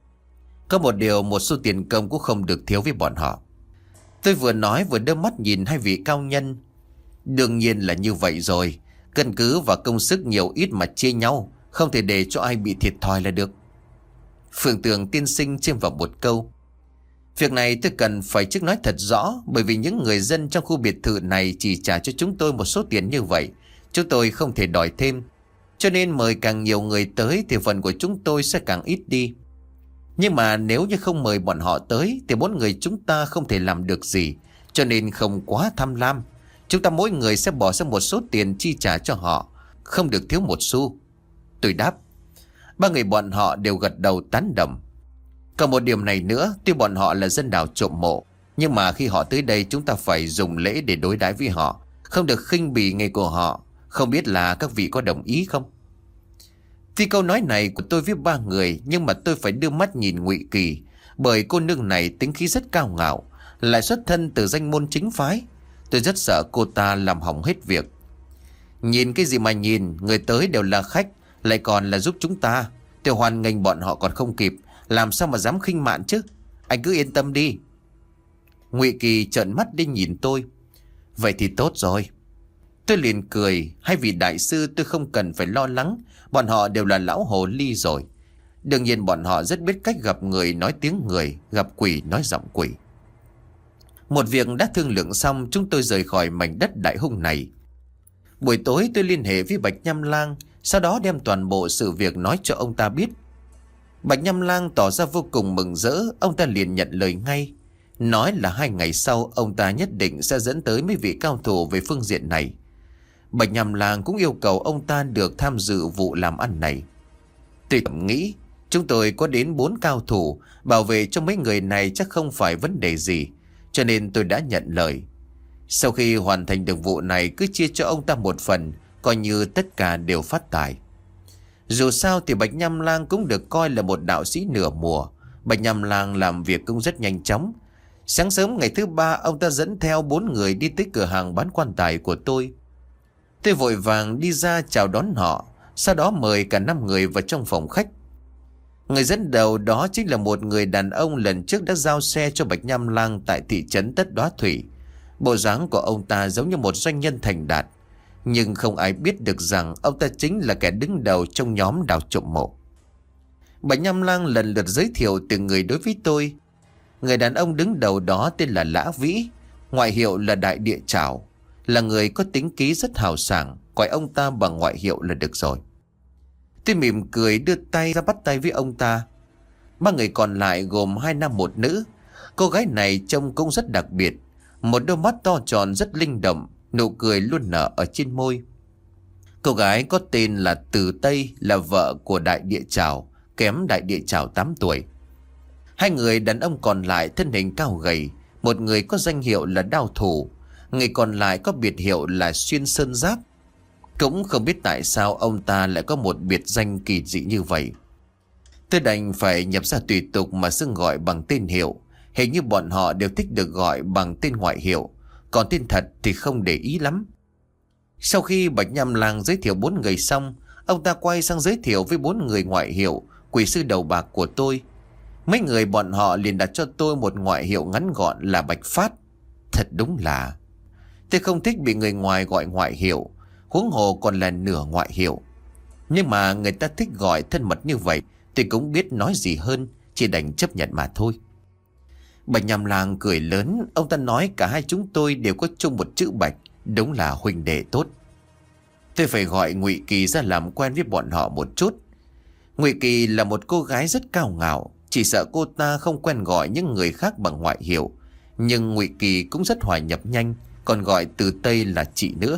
Có một điều, một số tiền công cũng không được thiếu với bọn họ. Tôi vừa nói vừa đưa mắt nhìn hai vị cao nhân. Đương nhiên là như vậy rồi. Căn cứ và công sức nhiều ít mà chia nhau, không thể để cho ai bị thiệt thòi là được. Phượng Tường tiên sinh chêm vào một câu. Việc này tôi cần phải trước nói thật rõ. Bởi vì những người dân trong khu biệt thự này chỉ trả cho chúng tôi một số tiền như vậy. Chúng tôi không thể đòi thêm. Cho nên mời càng nhiều người tới thì phần của chúng tôi sẽ càng ít đi. Nhưng mà nếu như không mời bọn họ tới thì bốn người chúng ta không thể làm được gì. Cho nên không quá tham lam. Chúng ta mỗi người sẽ bỏ ra một số tiền chi trả cho họ, không được thiếu một xu. Tôi đáp. Ba người bọn họ đều gật đầu tán đồng. Còn một điểm này nữa, tuy bọn họ là dân đào trộm mộ, nhưng mà khi họ tới đây chúng ta phải dùng lễ để đối đãi với họ, không được khinh bỉ nghề của họ. Không biết là các vị có đồng ý không? Tuy câu nói này của tôi với ba người, nhưng mà tôi phải đưa mắt nhìn Ngụy Kỳ, bởi cô nương này tính khí rất cao ngạo, lại xuất thân từ danh môn chính phái. Tôi rất sợ cô ta làm hỏng hết việc. Nhìn cái gì mà nhìn, người tới đều là khách, lại còn là giúp chúng ta. Tôi hoan nghênh bọn họ còn không kịp, làm sao mà dám khinh mạn chứ? Anh cứ yên tâm đi. Ngụy Kỳ trợn mắt đi nhìn tôi. Vậy thì tốt rồi. Tôi liền cười. Hai vị đại sư tôi không cần phải lo lắng. Bọn họ đều là lão hồ ly rồi. Đương nhiên bọn họ rất biết cách gặp người nói tiếng người, gặp quỷ nói giọng quỷ. Một việc đã thương lượng xong, chúng tôi rời khỏi mảnh đất đại hung này. Buổi tối tôi liên hệ với Bạch Nham Lang, sau đó đem toàn bộ sự việc nói cho ông ta biết. Bạch Nham Lang tỏ ra vô cùng mừng rỡ, ông ta liền nhận lời ngay. nói là hai ngày sau ông ta nhất định sẽ dẫn tới mấy vị cao thủ về phương diện này. Bạch Nham Lang cũng yêu cầu ông ta được tham dự vụ làm ăn này. Tôi nghĩ chúng tôi có đến bốn cao thủ bảo vệ cho mấy người này chắc không phải vấn đề gì, cho nên tôi đã nhận lời. Sau khi hoàn thành được vụ này cứ chia cho ông ta một phần, coi như tất cả đều phát tài. Dù sao thì Bạch Nham Lang cũng được coi là một đạo sĩ nửa mùa. Bạch Nham Lang làm việc cũng rất nhanh chóng. Sáng sớm ngày thứ ba, ông ta dẫn theo bốn người đi tới cửa hàng bán quan tài của tôi. Tôi vội vàng đi ra chào đón họ, sau đó mời cả năm người vào trong phòng khách. Người dẫn đầu đó chính là một người đàn ông lần trước đã giao xe cho Bạch Nham Lang tại thị trấn Tất Đóa Thủy. Bộ dáng của ông ta giống như một doanh nhân thành đạt, nhưng không ai biết được rằng ông ta chính là kẻ đứng đầu trong nhóm đào trộm mộ. Bạch Nham Lang lần lượt giới thiệu từng người đối với tôi. Người đàn ông đứng đầu đó tên là Lã Vĩ, ngoại hiệu là Đại Địa Trảo, là người có tính khí rất hào sảng, gọi ông ta bằng ngoại hiệu là được rồi. Tôi mỉm cười đưa tay ra bắt tay với ông ta. Ba người còn lại gồm hai nam một nữ. Cô gái này trông cũng rất đặc biệt, một đôi mắt to tròn rất linh động, nụ cười luôn nở ở trên môi. Cô gái có tên là Từ Tây, là vợ của Đại Địa Trảo, kém Đại Địa Trảo tám tuổi. Hai người đàn ông còn lại thân hình cao gầy, một người có danh hiệu là Đao Thủ, người còn lại có biệt hiệu là Xuyên Sơn Giáp. Cũng không biết tại sao ông ta lại có một biệt danh kỳ dị như vậy. Tôi đành phải nhập ra tùy tục mà xưng gọi bằng tên hiệu. Hình như bọn họ đều thích được gọi bằng tên ngoại hiệu, còn tên thật thì không để ý lắm. Sau khi Bạch Nham Lang giới thiệu bốn người xong, ông ta quay sang giới thiệu với bốn người ngoại hiệu quỷ sư đầu bạc của tôi. Mấy người bọn họ liền đặt cho tôi một ngoại hiệu ngắn gọn là Bạch Phát. Thật đúng là tôi không thích bị người ngoài gọi ngoại hiệu, huống hồ còn là nửa ngoại hiệu. Nhưng mà người ta thích gọi thân mật như vậy, tôi cũng biết nói gì hơn, chỉ đành chấp nhận mà thôi. Bạch Nham Lang cười lớn, ông ta nói cả hai chúng tôi đều có chung một chữ Bạch, đúng là huynh đệ tốt. Tôi phải gọi Ngụy Kỳ ra làm quen với bọn họ một chút. Ngụy Kỳ là một cô gái rất cao ngạo, chỉ sợ cô ta không quen gọi những người khác bằng ngoại hiệu. Nhưng Ngụy Kỳ cũng rất hòa nhập nhanh, còn gọi Từ Tây là chị nữa.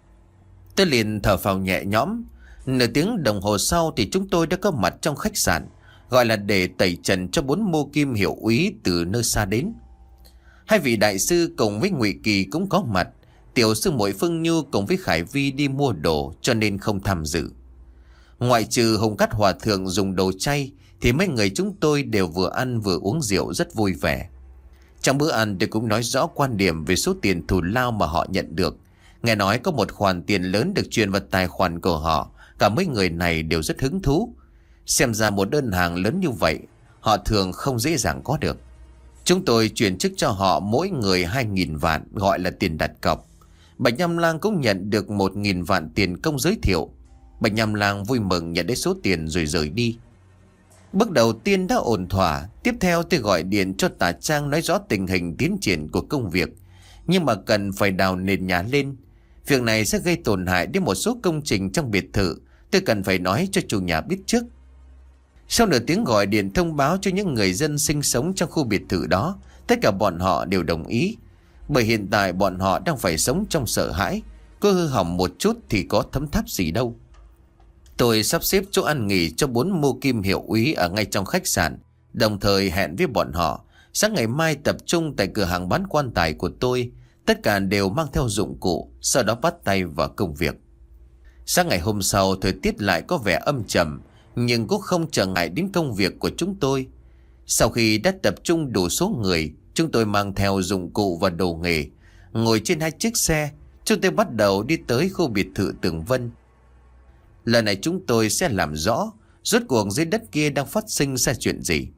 Tôi liền thở phào nhẹ nhõm. Nửa tiếng đồng hồ sau thì chúng tôi đã có mặt trong khách sạn, gọi là để tẩy trần cho bốn mô kim hiệu úy từ nơi xa đến. Hai vị đại sư cùng với Ngụy Kỳ cũng có mặt. Tiểu sư muội Phương Nhu cùng với Khải Vi đi mua đồ cho nên không tham dự. Ngoại trừ Hồng Cát Hòa Thượng dùng đồ chay thì mấy người chúng tôi đều vừa ăn vừa uống rượu rất vui vẻ. Trong bữa ăn tôi cũng nói rõ quan điểm về số tiền thù lao mà họ nhận được. Nghe nói có một khoản tiền lớn được truyền vào tài khoản của họ, cả mấy người này đều rất hứng thú. Xem ra một đơn hàng lớn như vậy họ thường không dễ dàng có được. Chúng tôi chuyển chức cho họ mỗi người hai nghìn vạn, gọi là tiền đặt cọc. Bạch Nham Lang cũng nhận được một nghìn vạn tiền công giới thiệu. Bạch Nham Lang vui mừng nhận đến số tiền rồi rời đi. Bước đầu tiên đã ổn thỏa. Tiếp theo tôi gọi điện cho Tả Trang nói rõ tình hình tiến triển của công việc, nhưng mà cần phải đào nền nhà lên. Việc này sẽ gây tổn hại đến một số công trình trong biệt thự. Tôi cần phải nói cho chủ nhà biết trước. Sau nửa tiếng gọi điện thông báo cho những người dân sinh sống trong khu biệt thự đó, tất cả bọn họ đều đồng ý. Bởi hiện tại bọn họ đang phải sống trong sợ hãi, có hư hỏng một chút thì có thấm tháp gì đâu. Tôi sắp xếp chỗ ăn nghỉ cho bốn mô kim hiệu úy ở ngay trong khách sạn, đồng thời hẹn với bọn họ sáng ngày mai tập trung tại cửa hàng bán quan tài của tôi. Tất cả đều mang theo dụng cụ, sau đó bắt tay vào công việc. Sáng ngày hôm sau thời tiết lại có vẻ âm trầm, nhưng cũng không trở ngại đến công việc của chúng tôi. Sau khi đã tập trung đủ số người, chúng tôi mang theo dụng cụ và đồ nghề, ngồi trên hai chiếc xe. Chúng tôi bắt đầu đi tới khu biệt thự Tường Vân. Lần này chúng tôi sẽ làm rõ rốt cuộc dưới đất kia đang phát sinh ra chuyện gì.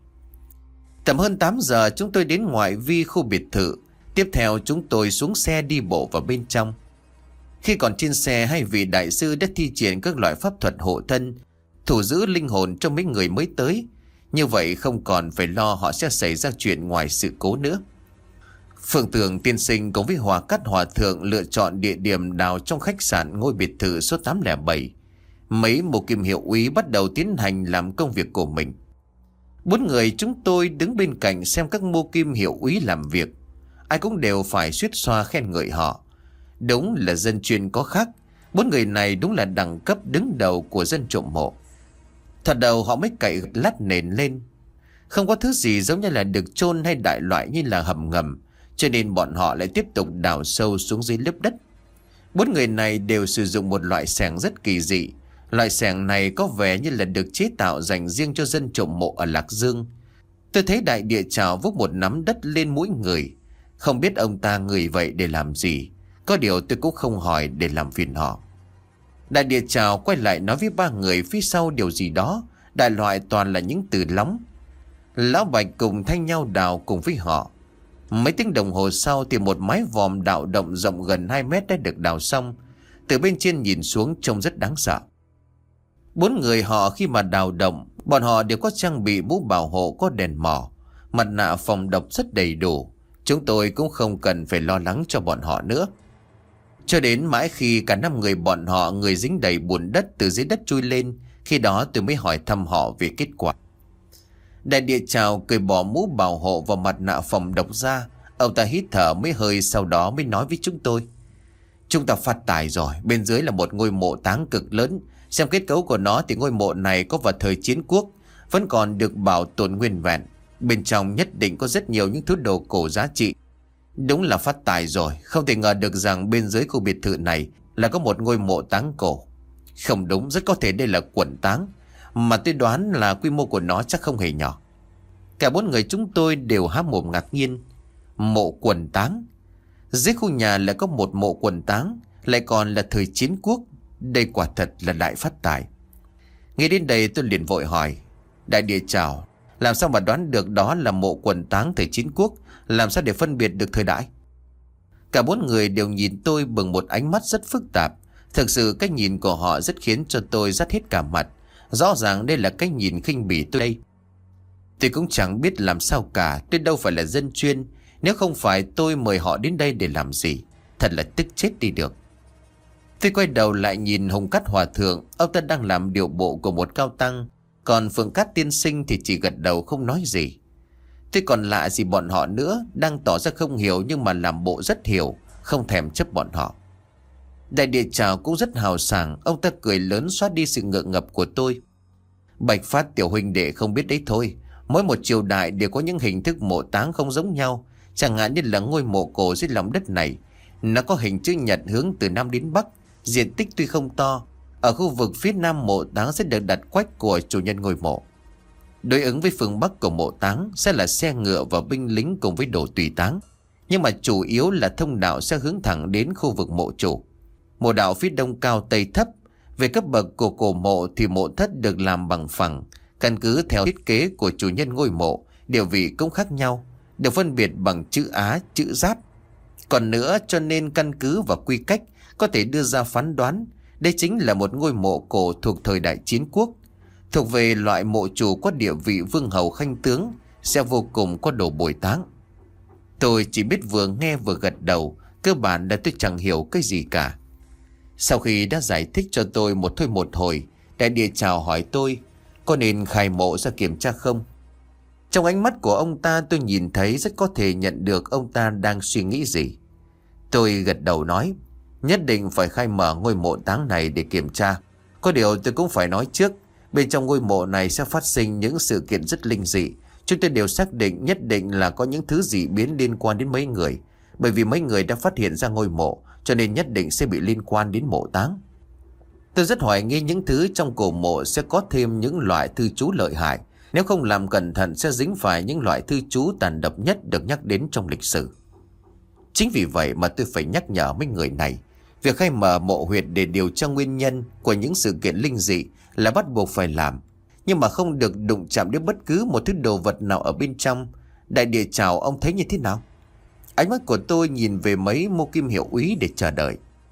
Tầm hơn tám giờ chúng tôi đến ngoại vi khu biệt thự. Tiếp theo chúng tôi xuống xe đi bộ vào bên trong. Khi còn trên xe, hai vị đại sư đã thi triển các loại pháp thuật hộ thân, thủ giữ linh hồn cho mấy người mới tới. Như vậy không còn phải lo họ sẽ xảy ra chuyện ngoài sự cố nữa. Phượng Tường tiên sinh cùng với Hòa Cát Hòa Thượng lựa chọn địa điểm đào trong khách sạn ngôi biệt thự số tám không bảy. Mấy mộ kim hiệu úy bắt đầu tiến hành làm công việc của mình. Bốn người chúng tôi đứng bên cạnh xem các mô kim hiệu úy làm việc. Ai cũng đều phải suýt xoa khen ngợi họ. Đúng là dân chuyên có khác. Bốn người này đúng là đẳng cấp đứng đầu của dân trộm mộ. Thật đầu họ mới cậy lát nền lên. Không có thứ gì giống như là được chôn hay đại loại như là hầm ngầm, cho nên bọn họ lại tiếp tục đào sâu xuống dưới lớp đất. Bốn người này đều sử dụng một loại xẻng rất kỳ dị. Loại xẻng này có vẻ như là được chế tạo dành riêng cho dân trộm mộ ở Lạc Dương. Tôi thấy đại địa trào vốc một nắm đất lên mũi người. Không biết ông ta ngửi vậy để làm gì. Có điều tôi cũng không hỏi để làm phiền họ. Đại địa trào quay lại nói với ba người phía sau điều gì đó. Đại loại toàn là những từ lóng. Lão Bạch cùng thay nhau đào cùng với họ. Mấy tiếng đồng hồ sau thì một mái vòm đạo động rộng gần hai mét đã được đào xong. Từ bên trên nhìn xuống trông rất đáng sợ. Bốn người họ khi mà đào động, bọn họ đều có trang bị mũ bảo hộ, có đèn mò, mặt nạ phòng độc rất đầy đủ. Chúng tôi cũng không cần phải lo lắng cho bọn họ nữa. Cho đến mãi khi cả năm người bọn họ, người dính đầy bùn đất từ dưới đất chui lên, khi đó tôi mới hỏi thăm họ về kết quả. Đại địa trào cười bỏ mũ bảo hộ và mặt nạ phòng độc ra. Ông ta hít thở mấy hơi, sau đó mới nói với chúng tôi: chúng ta phát tài rồi. Bên dưới là một ngôi mộ táng cực lớn. Xem kết cấu của nó thì ngôi mộ này có vào thời chiến quốc, vẫn còn được bảo tồn nguyên vẹn. Bên trong nhất định có rất nhiều những thứ đồ cổ giá trị. Đúng là phát tài rồi. Không thể ngờ được rằng bên dưới khu biệt thự này là có một ngôi mộ táng cổ. Không đúng, rất có thể đây là quần táng, mà tôi đoán là quy mô của nó chắc không hề nhỏ. Cả bốn người chúng tôi đều há mồm ngạc nhiên. Mộ quần táng? Dưới khu nhà lại có một mộ quần táng, lại còn là thời chiến quốc. Đây quả thật là đại phát tài. Nghe đến đây tôi liền vội hỏi: đại địa trào, làm sao mà đoán được đó là mộ quần táng thời chiến quốc? Làm sao để phân biệt được thời đại? Cả bốn người đều nhìn tôi bằng một ánh mắt rất phức tạp. Thực sự cách nhìn của họ rất khiến cho tôi dắt hết cả mặt. Rõ ràng đây là cách nhìn khinh bỉ tôi đây. Tôi cũng chẳng biết làm sao cả. Tôi đâu phải là dân chuyên. Nếu không phải tôi mời họ đến đây để làm gì? Thật là tức chết đi được. Tôi quay đầu lại nhìn Hồng Cát Hòa Thượng. Ông ta đang làm điều bộ của một cao tăng. Còn Phượng Cát Tiên Sinh thì chỉ gật đầu không nói gì. Tôi còn lạ gì bọn họ nữa. Đang tỏ ra không hiểu nhưng mà làm bộ rất hiểu, không thèm chấp bọn họ. Đại địa trào cũng rất hào sảng. Ông ta cười lớn xóa đi sự ngượng ngập của tôi. Bạch Phát tiểu huynh đệ không biết đấy thôi. Mỗi một triều đại đều có những hình thức mộ táng không giống nhau. Chẳng hạn như là ngôi mộ cổ dưới lòng đất này, nó có hình chữ nhật hướng từ Nam đến Bắc. Diện tích tuy không to. Ở khu vực phía Nam mộ táng sẽ được đặt quách của chủ nhân ngôi mộ. Đối ứng với phương Bắc của mộ táng sẽ là xe ngựa và binh lính cùng với đồ tùy táng. Nhưng mà chủ yếu là thông đạo sẽ hướng thẳng đến khu vực mộ chủ. Mộ đạo phía đông cao tây thấp. Về cấp bậc của cổ mộ thì mộ thất được làm bằng phẳng. Căn cứ theo thiết kế của chủ nhân ngôi mộ, địa vị cũng khác nhau, được phân biệt bằng chữ Á, chữ Giáp. Còn nữa, cho nên căn cứ và quy cách có thể đưa ra phán đoán đây chính là một ngôi mộ cổ thuộc thời đại chiến quốc. Thuộc về loại mộ chủ có địa vị vương hầu khanh tướng, sẽ vô cùng có đồ bồi táng. Tôi chỉ biết vừa nghe vừa gật đầu. Cơ bản là tôi chẳng hiểu cái gì cả. Sau khi đã giải thích cho tôi một thôi một hồi, đại địa trào hỏi tôi: có nên khai mộ ra kiểm tra không? Trong ánh mắt của ông ta tôi nhìn thấy rất có thể nhận được ông ta đang suy nghĩ gì. Tôi gật đầu nói: nhất định phải khai mở ngôi mộ táng này để kiểm tra. Có điều tôi cũng phải nói trước, bên trong ngôi mộ này sẽ phát sinh những sự kiện rất linh dị. Chúng tôi đều xác định nhất định là có những thứ dị biến liên quan đến mấy người. Bởi vì mấy người đã phát hiện ra ngôi mộ, cho nên nhất định sẽ bị liên quan đến mộ táng. Tôi rất hoài nghi những thứ trong cổ mộ sẽ có thêm những loại thư chú lợi hại. Nếu không làm cẩn thận sẽ dính phải những loại thư chú tàn độc nhất được nhắc đến trong lịch sử. Chính vì vậy mà tôi phải nhắc nhở mấy người này, việc khai mở mộ huyệt để điều tra nguyên nhân của những sự kiện linh dị là bắt buộc phải làm. Nhưng mà không được đụng chạm đến bất cứ một thứ đồ vật nào ở bên trong. Đại địa trào, ông thấy như thế nào? Ánh mắt của tôi nhìn về mấy mô kim hiệu úy để chờ đợi.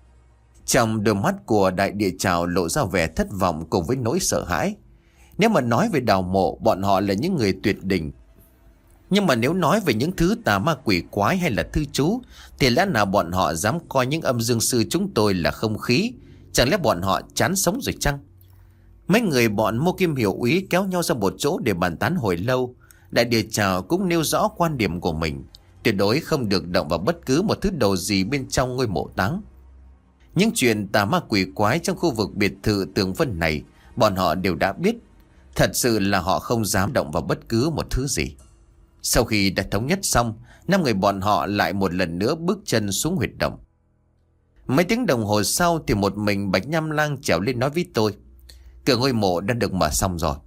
Trong đôi mắt của đại địa trào lộ ra vẻ thất vọng cùng với nỗi sợ hãi. Nếu mà nói về đào mộ, bọn họ là những người tuyệt đỉnh. Nhưng mà nếu nói về những thứ tà ma quỷ quái hay là thư chú, thì lẽ nào bọn họ dám coi những âm dương sư chúng tôi là không khí? Chẳng lẽ bọn họ chán sống rồi chăng? Mấy người bọn Mô Kim Hiểu Úy kéo nhau ra một chỗ để bàn tán hồi lâu. Đại địa chào cũng nêu rõ quan điểm của mình, tuyệt đối không được động vào bất cứ một thứ đồ gì bên trong ngôi mộ táng. Những chuyện tà ma quỷ quái trong khu vực biệt thự Tường Vân này bọn họ đều đã biết. Thật sự là họ không dám động vào bất cứ một thứ gì. Sau khi đã thống nhất xong, năm người bọn họ lại một lần nữa bước chân xuống huyệt động. Mấy tiếng đồng hồ sau thì một mình Bạch Nham Lang trèo lên nói với tôi: cửa ngôi mộ đã được mở xong rồi.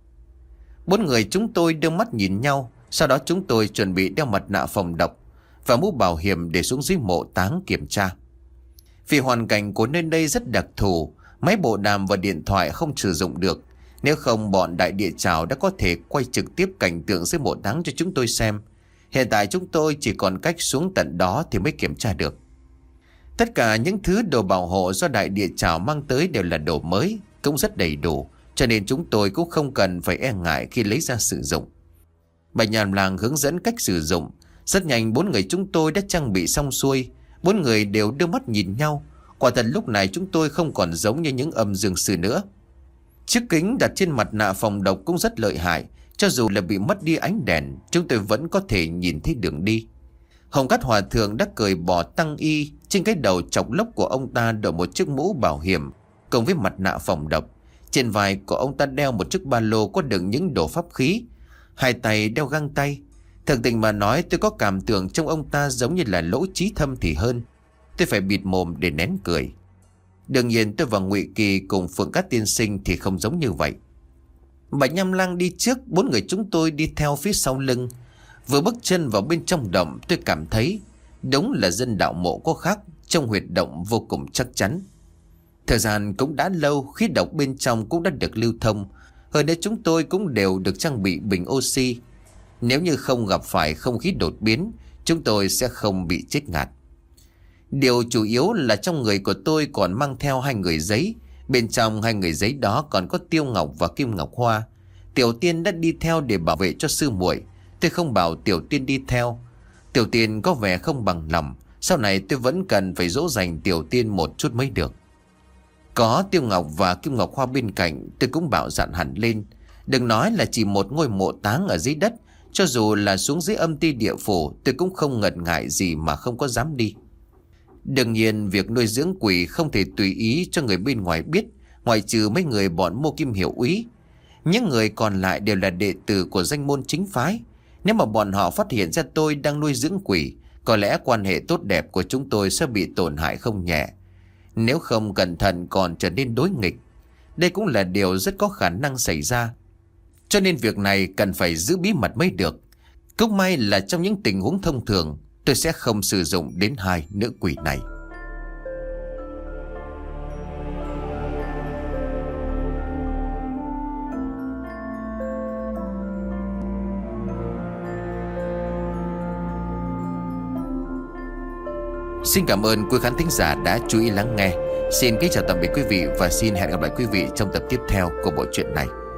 Bốn người chúng tôi đưa mắt nhìn nhau. Sau đó chúng tôi chuẩn bị đeo mặt nạ phòng độc và mũ bảo hiểm để xuống dưới mộ táng kiểm tra. Vì hoàn cảnh của nơi đây rất đặc thù, máy bộ đàm và điện thoại không sử dụng được. Nếu không bọn đại địa chào đã có thể quay trực tiếp cảnh tượng dưới mộ táng cho chúng tôi xem. Hiện tại chúng tôi chỉ còn cách xuống tận đó thì mới kiểm tra được. Tất cả những thứ đồ bảo hộ do đại địa chào mang tới đều là đồ mới, cũng rất đầy đủ, cho nên chúng tôi cũng không cần phải e ngại khi lấy ra sử dụng. Bạch Nham Lang hướng dẫn cách sử dụng. Rất nhanh bốn người chúng tôi đã trang bị xong xuôi. Bốn người đều đưa mắt nhìn nhau. Quả thật lúc này chúng tôi không còn giống như những âm dương sư nữa. Chiếc kính đặt trên mặt nạ phòng độc cũng rất lợi hại. Cho dù là bị mất đi ánh đèn, chúng tôi vẫn có thể nhìn thấy đường đi. Hồng Cát Hòa Thượng đã cởi bỏ tăng y. Trên cái đầu chọc lốc của ông ta đội một chiếc mũ bảo hiểm cùng với mặt nạ phòng độc. Trên vai của ông ta đeo một chiếc ba lô có đựng những đồ pháp khí. Hai tay đeo găng tay. Thực tình mà nói, tôi có cảm tưởng trong ông ta giống như là Lỗ Chí Thâm thì hơn. Tôi phải bịt mồm để nén cười. Đương nhiên tôi và Ngụy Kỳ cùng Phượng Cát Tiên Sinh thì không giống như vậy. Bạch Nham Lang đi trước, bốn người chúng tôi đi theo phía sau lưng. Vừa bước chân vào bên trong động, tôi cảm thấy đúng là dân đạo mộ có khác. Trong huyệt động vô cùng chắc chắn. Thời gian cũng đã lâu, khí độc bên trong cũng đã được lưu thông. Hơn nữa chúng tôi cũng đều được trang bị bình oxy. Nếu như không gặp phải không khí đột biến, chúng tôi sẽ không bị chết ngạt. Điều chủ yếu là trong người của tôi còn mang theo hai người giấy. Bên trong hai người giấy đó còn có Tiêu Ngọc và Kim Ngọc Hoa. Tiểu Tiên đã đi theo để bảo vệ cho sư muội. Tôi không bảo Tiểu Tiên đi theo. Tiểu Tiên có vẻ không bằng lòng. Sau này tôi vẫn cần phải dỗ dành Tiểu Tiên một chút mới được. Có Tiêu Ngọc và Kim Ngọc Hoa bên cạnh, tôi cũng bảo dặn hẳn lên. Đừng nói là chỉ một ngôi mộ táng ở dưới đất. Cho dù là xuống dưới âm ti địa phủ, tôi cũng không ngần ngại gì mà không có dám đi. Đương nhiên việc nuôi dưỡng quỷ không thể tùy ý cho người bên ngoài biết, ngoại trừ mấy người bọn Mô Kim Hiểu Úy. Những người còn lại đều là đệ tử của danh môn chính phái. Nếu mà bọn họ phát hiện ra tôi đang nuôi dưỡng quỷ, có lẽ quan hệ tốt đẹp của chúng tôi sẽ bị tổn hại không nhẹ. Nếu không cẩn thận còn trở nên đối nghịch. Đây cũng là điều rất có khả năng xảy ra. Cho nên việc này cần phải giữ bí mật mới được. Cũng may là trong những tình huống thông thường, tôi sẽ không sử dụng đến hai nữ quỷ này. Xin cảm ơn quý khán thính giả đã chú ý lắng nghe. Xin kính chào tạm biệt quý vị và xin hẹn gặp lại quý vị trong tập tiếp theo của bộ truyện này.